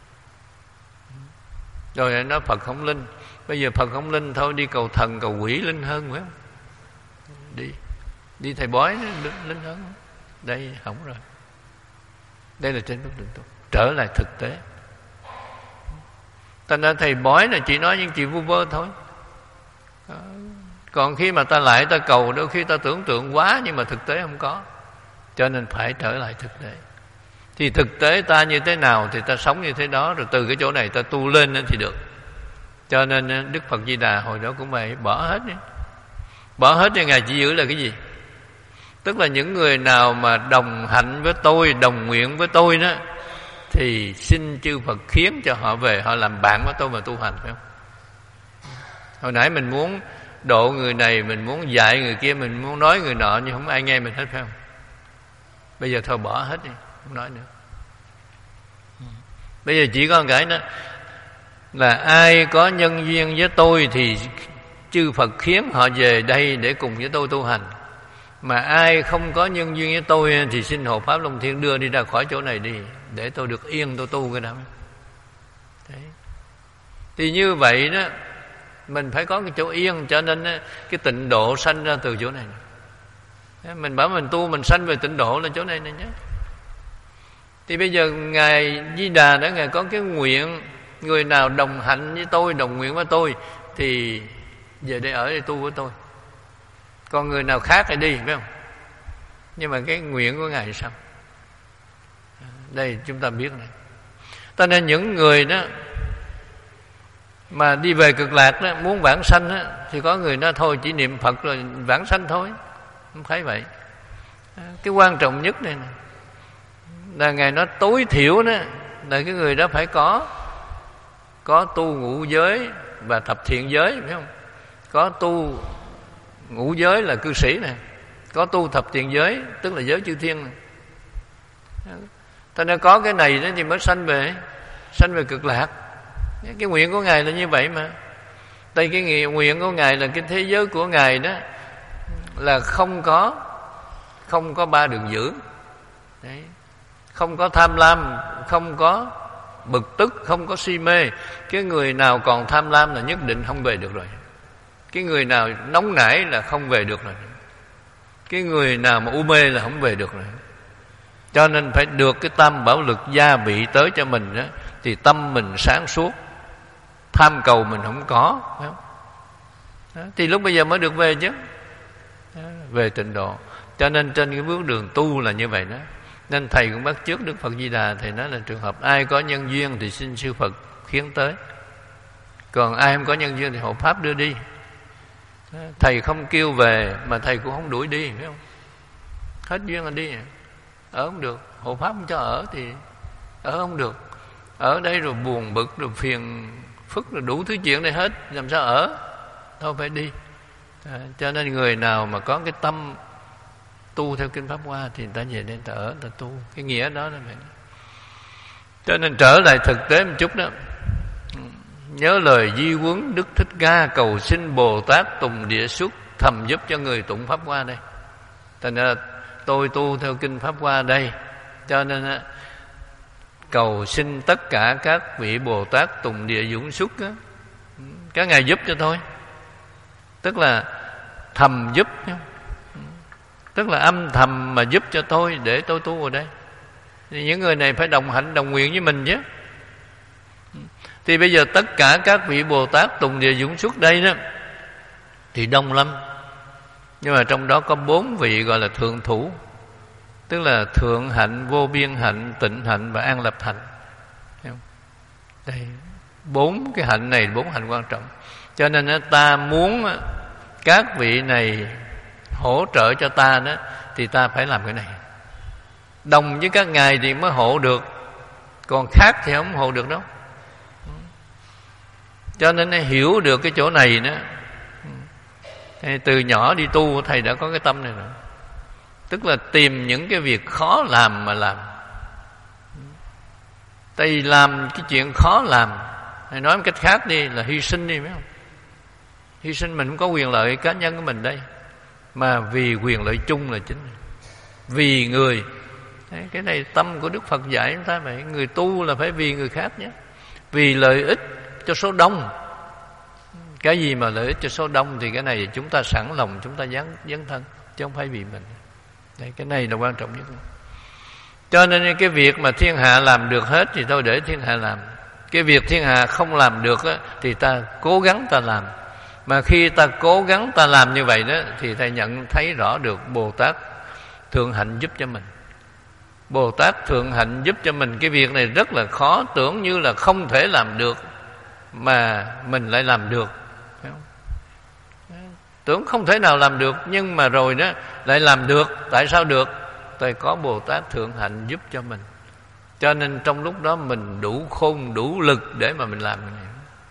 Speaker 1: Rồi nói Phật không linh. Bây giờ Phật không linh thôi, đi cầu thần cầu quỷ linh hơn, phải không? Đi Đi thầy bói linh hơn. Đây không rồi. Đây là trên bước đường tu. Trở lại thực tế. Ta nói thầy bói là chỉ nói những chuyện vu vơ thôi. Còn khi mà ta lại ta cầu, đôi khi ta tưởng tượng quá nhưng mà thực tế không có. Cho nên phải trở lại thực tế. Thì thực tế ta như thế nào thì ta sống như thế đó. Rồi từ cái chỗ này ta tu lên thì được. Cho nên Đức Phật Di Đà hồi đó cũng vậy, bỏ hết đi. Bỏ hết thì Ngài chỉ giữ là cái gì? Tức là những người nào mà đồng hạnh với tôi, đồng nguyện với tôi đó, thì xin chư Phật khiến cho họ về, họ làm bạn với tôi mà tu hành, phải không? Hồi nãy mình muốn độ người này, mình muốn dạy người kia, mình muốn nói người nọ, nhưng không ai nghe mình hết, phải không? Bây giờ thôi bỏ hết đi, không nói nữa. Bây giờ chỉ có một cái đó là ai có nhân duyên với tôi thì chư Phật khiến họ về đây để cùng với tôi tu hành. Mà ai không có nhân duyên với tôi thì xin Hộ Pháp Long Thiên đưa đi ra khỏi chỗ này đi, để tôi được yên tôi tu cái đó. Đấy. Thì như vậy đó, mình phải có cái chỗ yên, cho nên cái tịnh độ sanh ra từ chỗ này. Mình bảo mình tu mình sanh về tịnh độ là chỗ này này nhé. Thì bây giờ Ngài Di Đà đã Ngài có cái nguyện, người nào đồng hạnh với tôi, đồng nguyện với tôi thì về đây ở đây tu với tôi. Còn người nào khác thì đi, phải không? Nhưng mà cái nguyện của Ngài sao? Đây chúng ta biết này. Cho nên những người đó Mà đi về cực lạc đó, muốn vãng sanh đó, thì có người nói thôi chỉ niệm Phật rồi vãng sanh thôi. Không phải vậy. Cái quan trọng nhất này nè, là Ngài nói tối thiểu đó là cái người đó phải có có tu ngũ giới và thập thiện giới, phải không? Có tu ngũ giới là cư sĩ này, có tu thập thiện giới tức là giới chư thiên này. Thế nên có cái này đó thì mới sanh về sanh về cực lạc. Cái nguyện của Ngài là như vậy mà. Đây cái nguyện của Ngài là cái thế giới của Ngài đó là không có không có ba đường giữ. Đấy. Không có tham lam, không có bực tức, không có si mê. Cái người nào còn tham lam là nhất định không về được rồi. Cái người nào nóng nảy là không về được rồi. Cái người nào mà u mê là không về được rồi. Cho nên phải được cái tam bảo lực gia bị tới cho mình đó, thì tâm mình sáng suốt, tham cầu mình không có, phải không? Đó, thì lúc bây giờ mới được về chứ. Đó, về tịnh độ. Cho nên trên cái bước đường tu là như vậy đó. Nên thầy cũng bắt chước Đức Phật Di Đà. Thầy nói là trường hợp ai có nhân duyên thì xin sư Phật khiến tới, còn ai không có nhân duyên thì hộ pháp đưa đi. Thầy không kêu về mà thầy cũng không đuổi đi, phải không? Hết duyên là đi. Ở không được, hộ pháp không cho ở thì ở không được. Ở đây rồi buồn bực, rồi phiền phức, rồi đủ thứ chuyện đây hết, làm sao ở? Thôi phải đi. À, cho nên người nào mà có cái tâm tu theo Kinh Pháp Hoa thì người ta về đây người ta ở, người ta tu. Cái nghĩa đó là vậy. Cho nên trở lại thực tế một chút đó, nhớ lời Di Huấn Đức Thích Ca cầu xin Bồ Tát Tùng Địa Xuất thầm giúp cho người tụng Pháp Hoa đây. Thành ra tôi tu theo Kinh Pháp Hoa đây, cho nên cầu xin tất cả các vị Bồ Tát Tùng Địa Dũng Xuất đó, các ngài giúp cho tôi. Tức là thầm giúp, tức là âm thầm mà giúp cho tôi để tôi tu ở đây. Thì những người này phải đồng hạnh đồng nguyện với mình chứ. Thì bây giờ tất cả các vị Bồ Tát Tùng Địa Dũng Xuất đây đó thì đông lắm. Nhưng mà trong đó có bốn vị gọi là thượng thủ, tức là thượng hạnh, vô biên hạnh, tịnh hạnh và an lập hạnh. Đây, bốn cái hạnh này, bốn hạnh quan trọng. Cho nên ta muốn các vị này hỗ trợ cho ta đó, thì ta phải làm cái này. Đồng với các ngài thì mới hộ được, còn khác thì không hộ được đâu. Cho nên hiểu được cái chỗ này đó. Từ nhỏ đi tu thầy đã có cái tâm này rồi. Tức là tìm những cái việc khó làm mà làm. Tại vì làm cái chuyện khó làm, thầy nói một cách khác đi là hy sinh đi, phải không? Hy sinh mình không có quyền lợi cá nhân của mình đây, mà vì quyền lợi chung là chính. Vì người. Cái này tâm của Đức Phật dạy chúng ta vậy. Người tu là phải vì người khác nhé. Vì lợi ích cho số đông. Cái gì mà lợi ích cho số đông thì cái này chúng ta sẵn lòng chúng ta dấn, dấn thân, chứ không phải vì mình. Đây, cái này là quan trọng nhất. Cho nên cái việc mà thiên hạ làm được hết thì thôi để thiên hạ làm. Cái việc thiên hạ không làm được á, thì ta cố gắng ta làm. Mà khi ta cố gắng ta làm như vậy đó, thì ta nhận thấy rõ được Bồ Tát Thượng Hạnh giúp cho mình. Bồ Tát Thượng Hạnh giúp cho mình cái việc này rất là khó, tưởng như là không thể làm được mà mình lại làm được. Phải không? Tưởng không thể nào làm được, nhưng mà rồi đó lại làm được. Tại sao được? Tại có Bồ Tát Thượng Hạnh giúp cho mình. Cho nên trong lúc đó mình đủ khôn, đủ lực để mà mình làm cái này.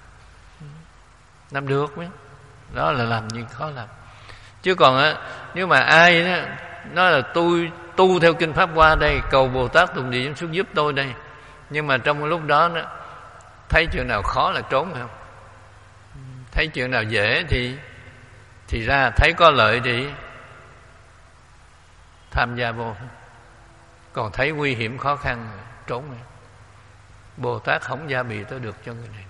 Speaker 1: Làm được mấy. Đó là làm nhưng khó làm. Chứ còn á, nếu mà ai đó nói là tôi tu theo Kinh Pháp Hoa đây, cầu Bồ Tát Tùng Địa Dũng Xuất giúp tôi đây, nhưng mà trong lúc đó, đó thấy chuyện nào khó là trốn, phải không? Thấy chuyện nào dễ thì thì ra, thấy có lợi thì tham gia vô, còn thấy nguy hiểm khó khăn trốn. Bồ Tát không gia bì tới được cho người này.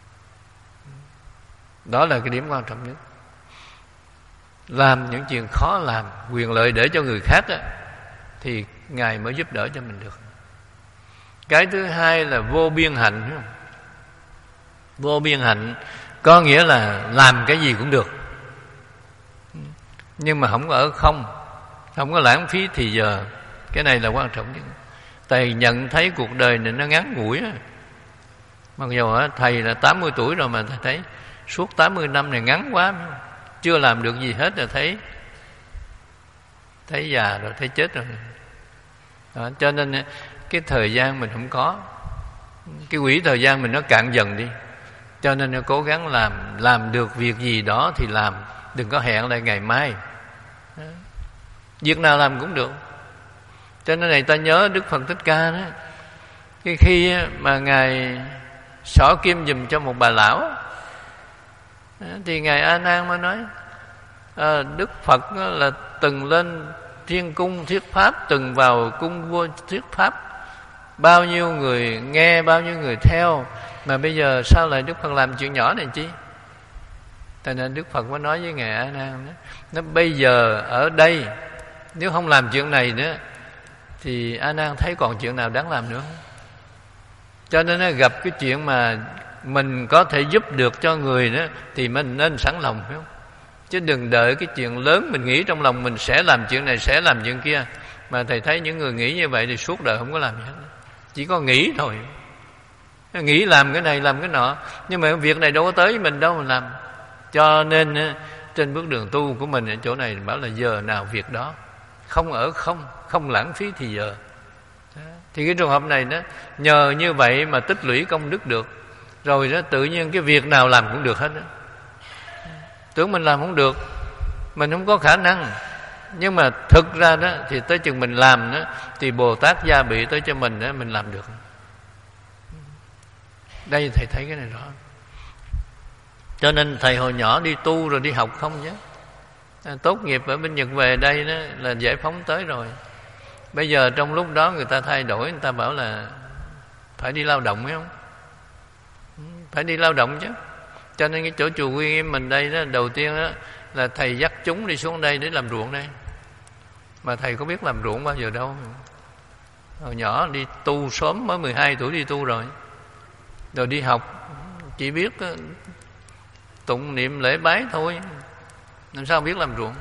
Speaker 1: Đó là cái điểm quan trọng nhất. Làm những chuyện khó làm, quyền lợi để cho người khác á, thì Ngài mới giúp đỡ cho mình được. Cái thứ hai là vô biên hạnh, hiểu không? Vô biên hạnh có nghĩa là làm cái gì cũng được, nhưng mà không có ở không, không có lãng phí thì giờ. Cái này là quan trọng nhất. Tại nhận thấy cuộc đời này nó ngắn ngủi á. Mặc dù thầy là tám mươi tuổi rồi mà thầy thấy suốt tám mươi năm này ngắn quá, chưa làm được gì hết rồi thấy thấy già rồi, thấy chết rồi. Đó, cho nên cái thời gian mình không có, cái quỹ thời gian mình nó cạn dần đi. Cho nên nó cố gắng làm làm được việc gì đó thì làm, đừng có hẹn lại ngày mai. Đó. Việc nào làm cũng được. Cho nên này ta nhớ Đức Phật Thích Ca đó, cái khi mà ngài xỏ kim giùm cho một bà lão đó, thì ngài A Nan mới nói à, Đức Phật là từng lên thiên cung thuyết pháp, từng vào cung vua thuyết pháp, bao nhiêu người nghe, bao nhiêu người theo, mà bây giờ sao lại Đức Phật làm chuyện nhỏ này chi? Cho nên Đức Phật mới nói với ngài A Nan đó, nó bây giờ ở đây nếu không làm chuyện này nữa thì A Nan thấy còn chuyện nào đáng làm nữa. Cho nên nó gặp cái chuyện mà mình có thể giúp được cho người đó thì mình nên sẵn lòng, phải không? Chứ đừng đợi cái chuyện lớn mình nghĩ trong lòng mình sẽ làm chuyện này, sẽ làm chuyện kia. Mà thầy thấy những người nghĩ như vậy thì suốt đời không có làm gì hết, chỉ có nghĩ thôi. Nghĩ làm cái này làm cái nọ, nhưng mà việc này đâu có tới với mình đâu mà làm. Cho nên trên bước đường tu của mình ở chỗ này bảo là giờ nào việc đó, không ở không, không lãng phí thì giờ. Thì cái trường hợp này đó, nhờ như vậy mà tích lũy công đức được, rồi đó tự nhiên cái việc nào làm cũng được hết đó. Tưởng mình làm không được, mình không có khả năng, nhưng mà thực ra đó thì tới chừng mình làm đó thì Bồ Tát gia bị tới cho mình đó, mình làm được. Đây thầy thấy cái này rõ. Cho nên thầy hồi nhỏ đi tu rồi đi học không chứ, à, tốt nghiệp ở bên Nhật về đây đó là giải phóng tới rồi. Bây giờ trong lúc đó người ta thay đổi, người ta bảo là phải đi lao động, phải không? Phải đi lao động chứ. Cho nên cái chỗ chùa Quy Nghiêm mình đây đó, đầu tiên đó là thầy dắt chúng đi xuống đây để làm ruộng đây. Mà thầy có biết làm ruộng bao giờ đâu. Hồi nhỏ đi tu sớm, mới mười hai tuổi đi tu rồi. Rồi đi học chỉ biết tụng niệm lễ bái thôi, làm sao biết làm ruộng.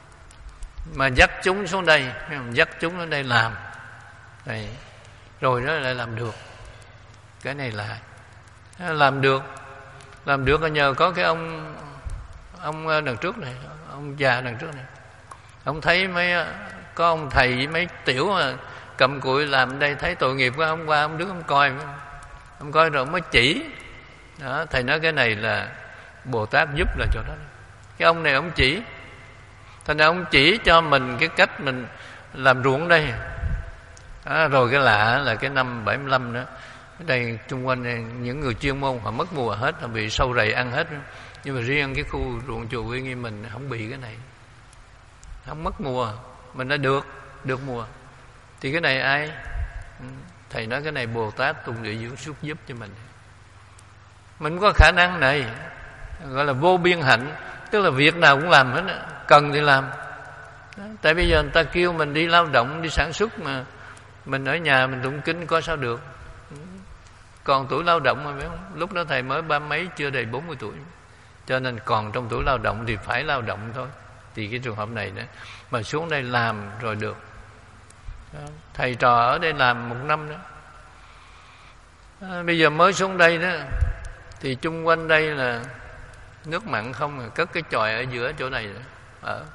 Speaker 1: Mà dắt chúng xuống đây, dắt chúng xuống đây làm đây, rồi đó lại làm được. Cái này là làm được. Làm được là nhờ có cái ông Ông đằng trước này, ông già đằng trước này, ông thấy mấy có ông thầy với mấy tiểu mà cầm cụi làm đây, thấy tội nghiệp quá, ông qua ông đứng ông coi, ông coi rồi mới chỉ đó. Thầy nói cái này là Bồ Tát giúp là chỗ đó. Cái ông này ông chỉ, thành ra ông chỉ cho mình cái cách mình làm ruộng đây đó. Rồi cái lạ là cái năm bảy mươi lăm đó, ở đây chung quanh này, những người chuyên môn họ mất mùa hết, họ bị sâu rầy ăn hết. Nhưng mà riêng cái khu ruộng chùa Quy Nghiêm mình không bị cái này, không mất mùa, mình đã được được mùa. Thì cái này ai? Thầy nói cái này Bồ Tát Tùng Địa Dưỡng Xuất giúp cho mình. Mình có khả năng này, gọi là vô biên hạnh, tức là việc nào cũng làm hết, cần thì làm. Tại bây giờ người ta kêu mình đi lao động, đi sản xuất, mà mình ở nhà mình tụng kinh có sao được. Còn tuổi lao động mà phải không? Lúc đó thầy mới ba mấy, chưa đầy bốn mươi tuổi. Cho nên còn trong tuổi lao động thì phải lao động thôi. Thì cái trường hợp này đó, mà xuống đây làm rồi được. Thầy trò ở đây làm một năm đó. À, bây giờ mới xuống đây đó, thì chung quanh đây là nước mặn không, cất cái chòi ở giữa chỗ này đó, ở.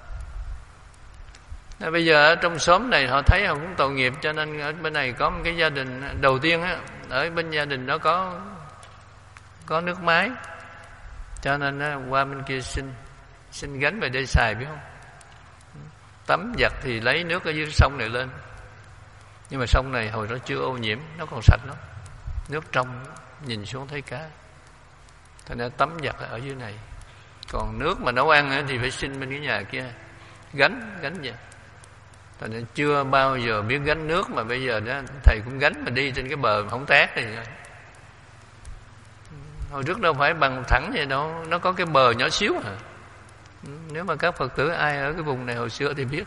Speaker 1: À, bây giờ ở trong xóm này họ thấy họ cũng tội nghiệp, cho nên ở bên này có một cái gia đình đầu tiên á, ở bên gia đình đó có có nước máy, cho nên á, qua bên kia xin xin gánh về đây xài, biết không? Tắm giặt thì lấy nước ở dưới sông này lên, nhưng mà sông này hồi đó chưa ô nhiễm, nó còn sạch lắm, nước trong, nhìn xuống thấy cá. Thành ra tắm giặt ở dưới này. Còn nước mà nấu ăn thì phải xin bên cái nhà kia gánh gánh vậy. Thành ra chưa bao giờ biết gánh nước, mà bây giờ đó thầy cũng gánh mà đi trên cái bờ mà không tét thì hồi trước đâu phải bằng thẳng vậy đâu, nó có cái bờ nhỏ xíu à. Nếu mà các Phật tử ai ở cái vùng này hồi xưa thì biết.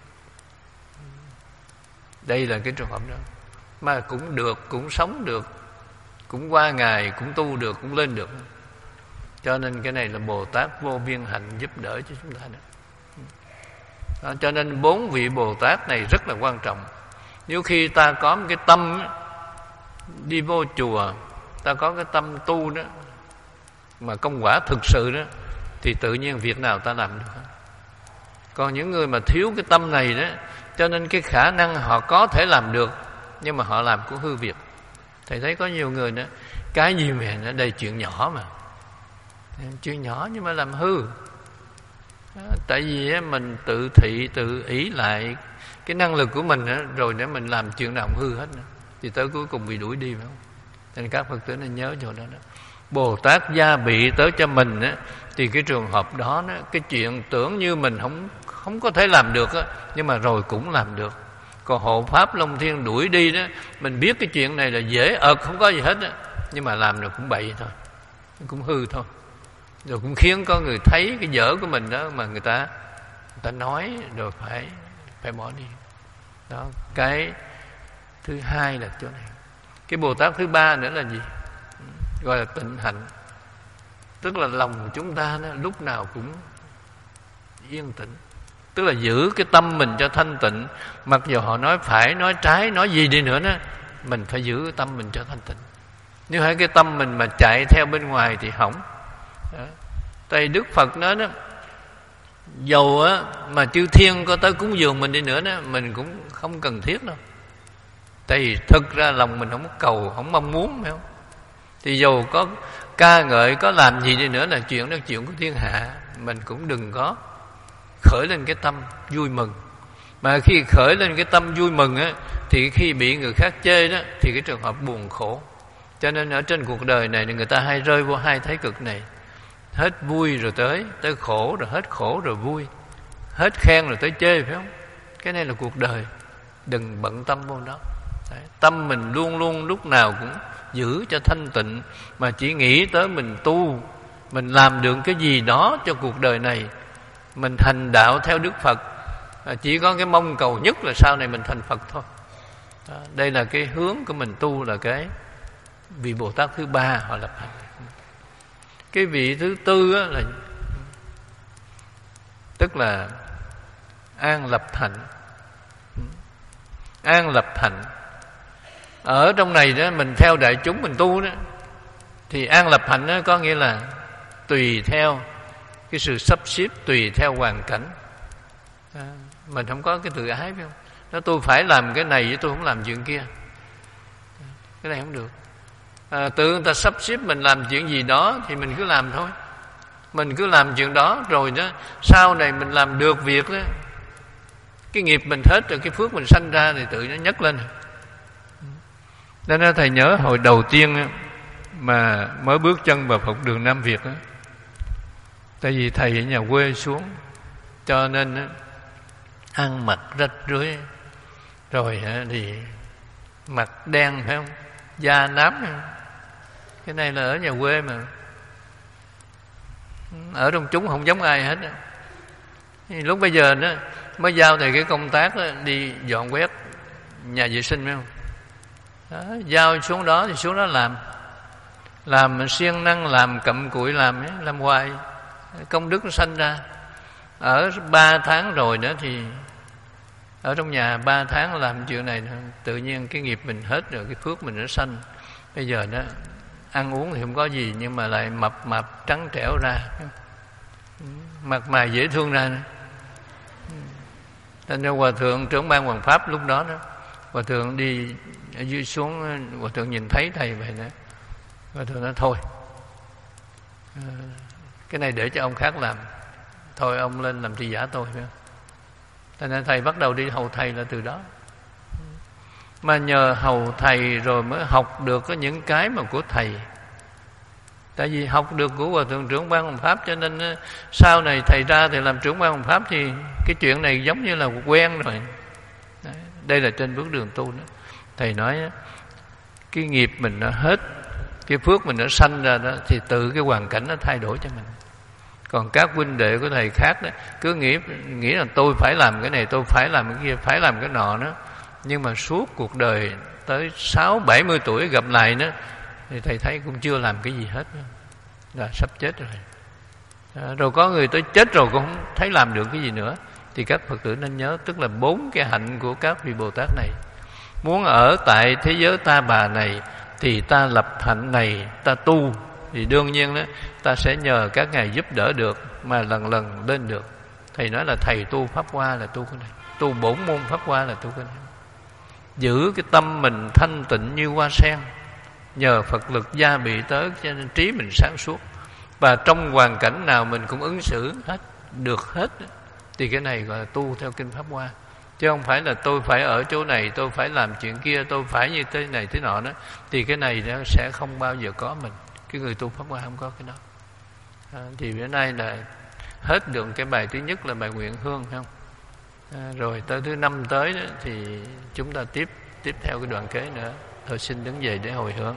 Speaker 1: Đây là cái trường hợp đó, mà cũng được, cũng sống được, cũng qua ngày, cũng tu được, cũng lên được. Cho nên cái này là Bồ Tát vô biên hạnh giúp đỡ cho chúng ta đó. Đó, cho nên bốn vị Bồ Tát này rất là quan trọng. Nếu khi ta có một cái tâm đi vô chùa, ta có cái tâm tu đó mà công quả thực sự đó, thì tự nhiên việc nào ta làm được. Còn những người mà thiếu cái tâm này đó, cho nên cái khả năng họ có thể làm được, nhưng mà họ làm cũng hư việc. Thầy thấy có nhiều người đó, cái gì mà nó đầy chuyện nhỏ mà, chuyện nhỏ nhưng mà làm hư. Tại vì mình tự thị, tự ý lại cái năng lực của mình đó, rồi để mình làm chuyện nào cũng hư hết nữa, thì tới cuối cùng bị đuổi đi, phải không? Nên các Phật tử nên nhớ chỗ đó, đó. Bồ Tát gia bị tới cho mình đó, thì cái trường hợp đó, đó cái chuyện tưởng như mình không không có thể làm được đó, nhưng mà rồi cũng làm được. Còn hộ pháp Long Thiên đuổi đi đó, mình biết cái chuyện này là dễ ợt, không có gì hết đó, nhưng mà làm được cũng bậy thôi, cũng hư thôi, rồi cũng khiến có người thấy cái dở của mình đó, mà người ta người ta nói rồi phải phải bỏ đi. Đó, cái thứ hai là chỗ này. Cái Bồ Tát thứ ba nữa là gì? Gọi là tịnh hạnh. Tức là lòng chúng ta đó, lúc nào cũng yên tĩnh. Tức là giữ cái tâm mình cho thanh tịnh. Mặc dù họ nói phải, nói trái, nói gì đi nữa đó, mình phải giữ cái tâm mình cho thanh tịnh. Nếu hai cái tâm mình mà chạy theo bên ngoài thì hỏng. Đó. Tại Đức Phật nói đó, dầu á, mà chư thiên có tới cúng dường mình đi nữa đó, mình cũng không cần thiết đâu. Tại vì thực ra lòng mình không cầu, không mong muốn, phải không? Thì dầu có ca ngợi, có làm gì đi nữa là chuyện đó, chuyện của thiên hạ, mình cũng đừng có khởi lên cái tâm vui mừng. Mà khi khởi lên cái tâm vui mừng á, thì khi bị người khác chê đó, thì cái trường hợp buồn khổ. Cho nên ở trên cuộc đời này người ta hay rơi vô hai thái cực này. Hết vui rồi tới tới khổ, rồi hết khổ rồi vui, hết khen rồi tới chê, phải không? Cái này là cuộc đời, đừng bận tâm vô đó. Đấy, tâm mình luôn luôn lúc nào cũng giữ cho thanh tịnh, mà chỉ nghĩ tới mình tu, mình làm được cái gì đó cho cuộc đời này, mình thành đạo theo Đức Phật, chỉ có cái mong cầu nhất là sau này mình thành Phật thôi. Đó, đây là cái hướng của mình tu, là cái vị Bồ Tát thứ ba họ lập hạnh. Cái vị thứ tư á, là tức là an lập hạnh. An lập hạnh ở trong này đó, mình theo đại chúng mình tu đó, thì an lập hạnh đó có nghĩa là tùy theo cái sự sắp xếp, tùy theo hoàn cảnh. À, mình không có cái tự ái, phải không? Nó tôi phải làm cái này, với tôi không làm chuyện kia, cái này không được. À, tự người ta sắp xếp mình làm chuyện gì đó thì mình cứ làm thôi, mình cứ làm chuyện đó, rồi đó sau này mình làm được việc đó, cái nghiệp mình hết rồi, cái phước mình sanh ra thì tự nó nhấc lên. Nên thầy nhớ hồi đầu tiên mà mới bước chân vào Phật đường Nam Việt đó, tại vì thầy ở nhà quê xuống, cho nên ăn mặc rách rưới, rồi thì mặt đen, phải không, da nám. Cái này là ở nhà quê mà, ở trong chúng không giống ai hết. Thì lúc bây giờ đó mới giao thầy cái công tác đó, đi dọn quét nhà vệ sinh, phải không? Đó, giao xuống đó thì xuống đó làm, làm siêng năng, làm cặm cụi, làm làm hoài, công đức nó sanh ra. Ở ba tháng rồi nữa thì ở trong nhà ba tháng làm chuyện này, tự nhiên cái nghiệp mình hết rồi, cái phước mình nó sanh. Bây giờ đó ăn uống thì không có gì, nhưng mà lại mập mạp trắng trẻo ra, mặt mày dễ thương ra nữa. Thành ra Hòa Thượng trưởng ban Hoàng Pháp lúc đó đó, Hòa Thượng đi ở dưới xuống, Hòa Thượng nhìn thấy thầy vậy đó, Hòa Thượng nói thôi, cái này để cho ông khác làm, thôi ông lên làm tri giả tôi. Thành ra thầy bắt đầu đi hầu thầy là từ đó. Mà nhờ hầu thầy rồi mới học được có những cái mà của thầy. Tại vì học được của Hòa Thượng trưởng ban Hoàng Pháp, cho nên sau này thầy ra thì làm trưởng ban Hoàng Pháp, thì cái chuyện này giống như là quen rồi. Đấy, đây là trên bước đường tu đó. Thầy nói cái nghiệp mình nó hết, cái phước mình nó sanh ra đó, thì tự cái hoàn cảnh nó thay đổi cho mình. Còn các huynh đệ của thầy khác đó, cứ nghĩ nghĩ là tôi phải làm cái này, tôi phải làm cái kia, phải làm cái nọ đó. Nhưng mà suốt cuộc đời tới sáu bảy mươi tuổi gặp lại nữa, thì thầy thấy cũng chưa làm cái gì hết, là sắp chết rồi. À, rồi có người tới chết rồi cũng không thấy làm được cái gì nữa. Thì các Phật tử nên nhớ, tức là bốn cái hạnh của các vị Bồ Tát này. Muốn ở tại thế giới ta bà này thì ta lập hạnh này, ta tu thì đương nhiên đó ta sẽ nhờ các ngài giúp đỡ được mà lần lần lên được. Thầy nói là thầy tu pháp hoa là tu cái này, tu bổn môn pháp hoa là tu cái này. Giữ cái tâm mình thanh tịnh như hoa sen, nhờ Phật lực gia bị tới cho nên trí mình sáng suốt, và trong hoàn cảnh nào mình cũng ứng xử hết được hết. Thì cái này gọi là tu theo kinh pháp hoa, chứ không phải là tôi phải ở chỗ này, tôi phải làm chuyện kia, tôi phải như thế này thế nọ đó. Thì cái này nó sẽ không bao giờ có mình. Cái người tu pháp hoa không có cái đó. À, thì bữa nay là hết được cái bài thứ nhất là bài nguyện hương, không? À, rồi tới thứ năm tới đó, thì chúng ta tiếp tiếp theo cái đoạn kế nữa. Thôi xin đứng dậy để hồi hướng.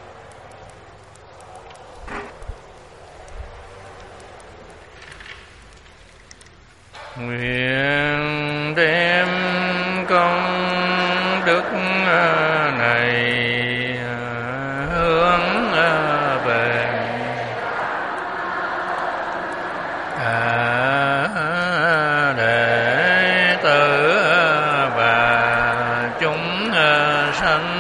Speaker 1: Nguyện đem công đức này hướng về cả đệ tử và chúng sanh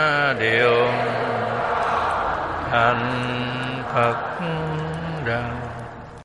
Speaker 1: đều thành Phật đạo.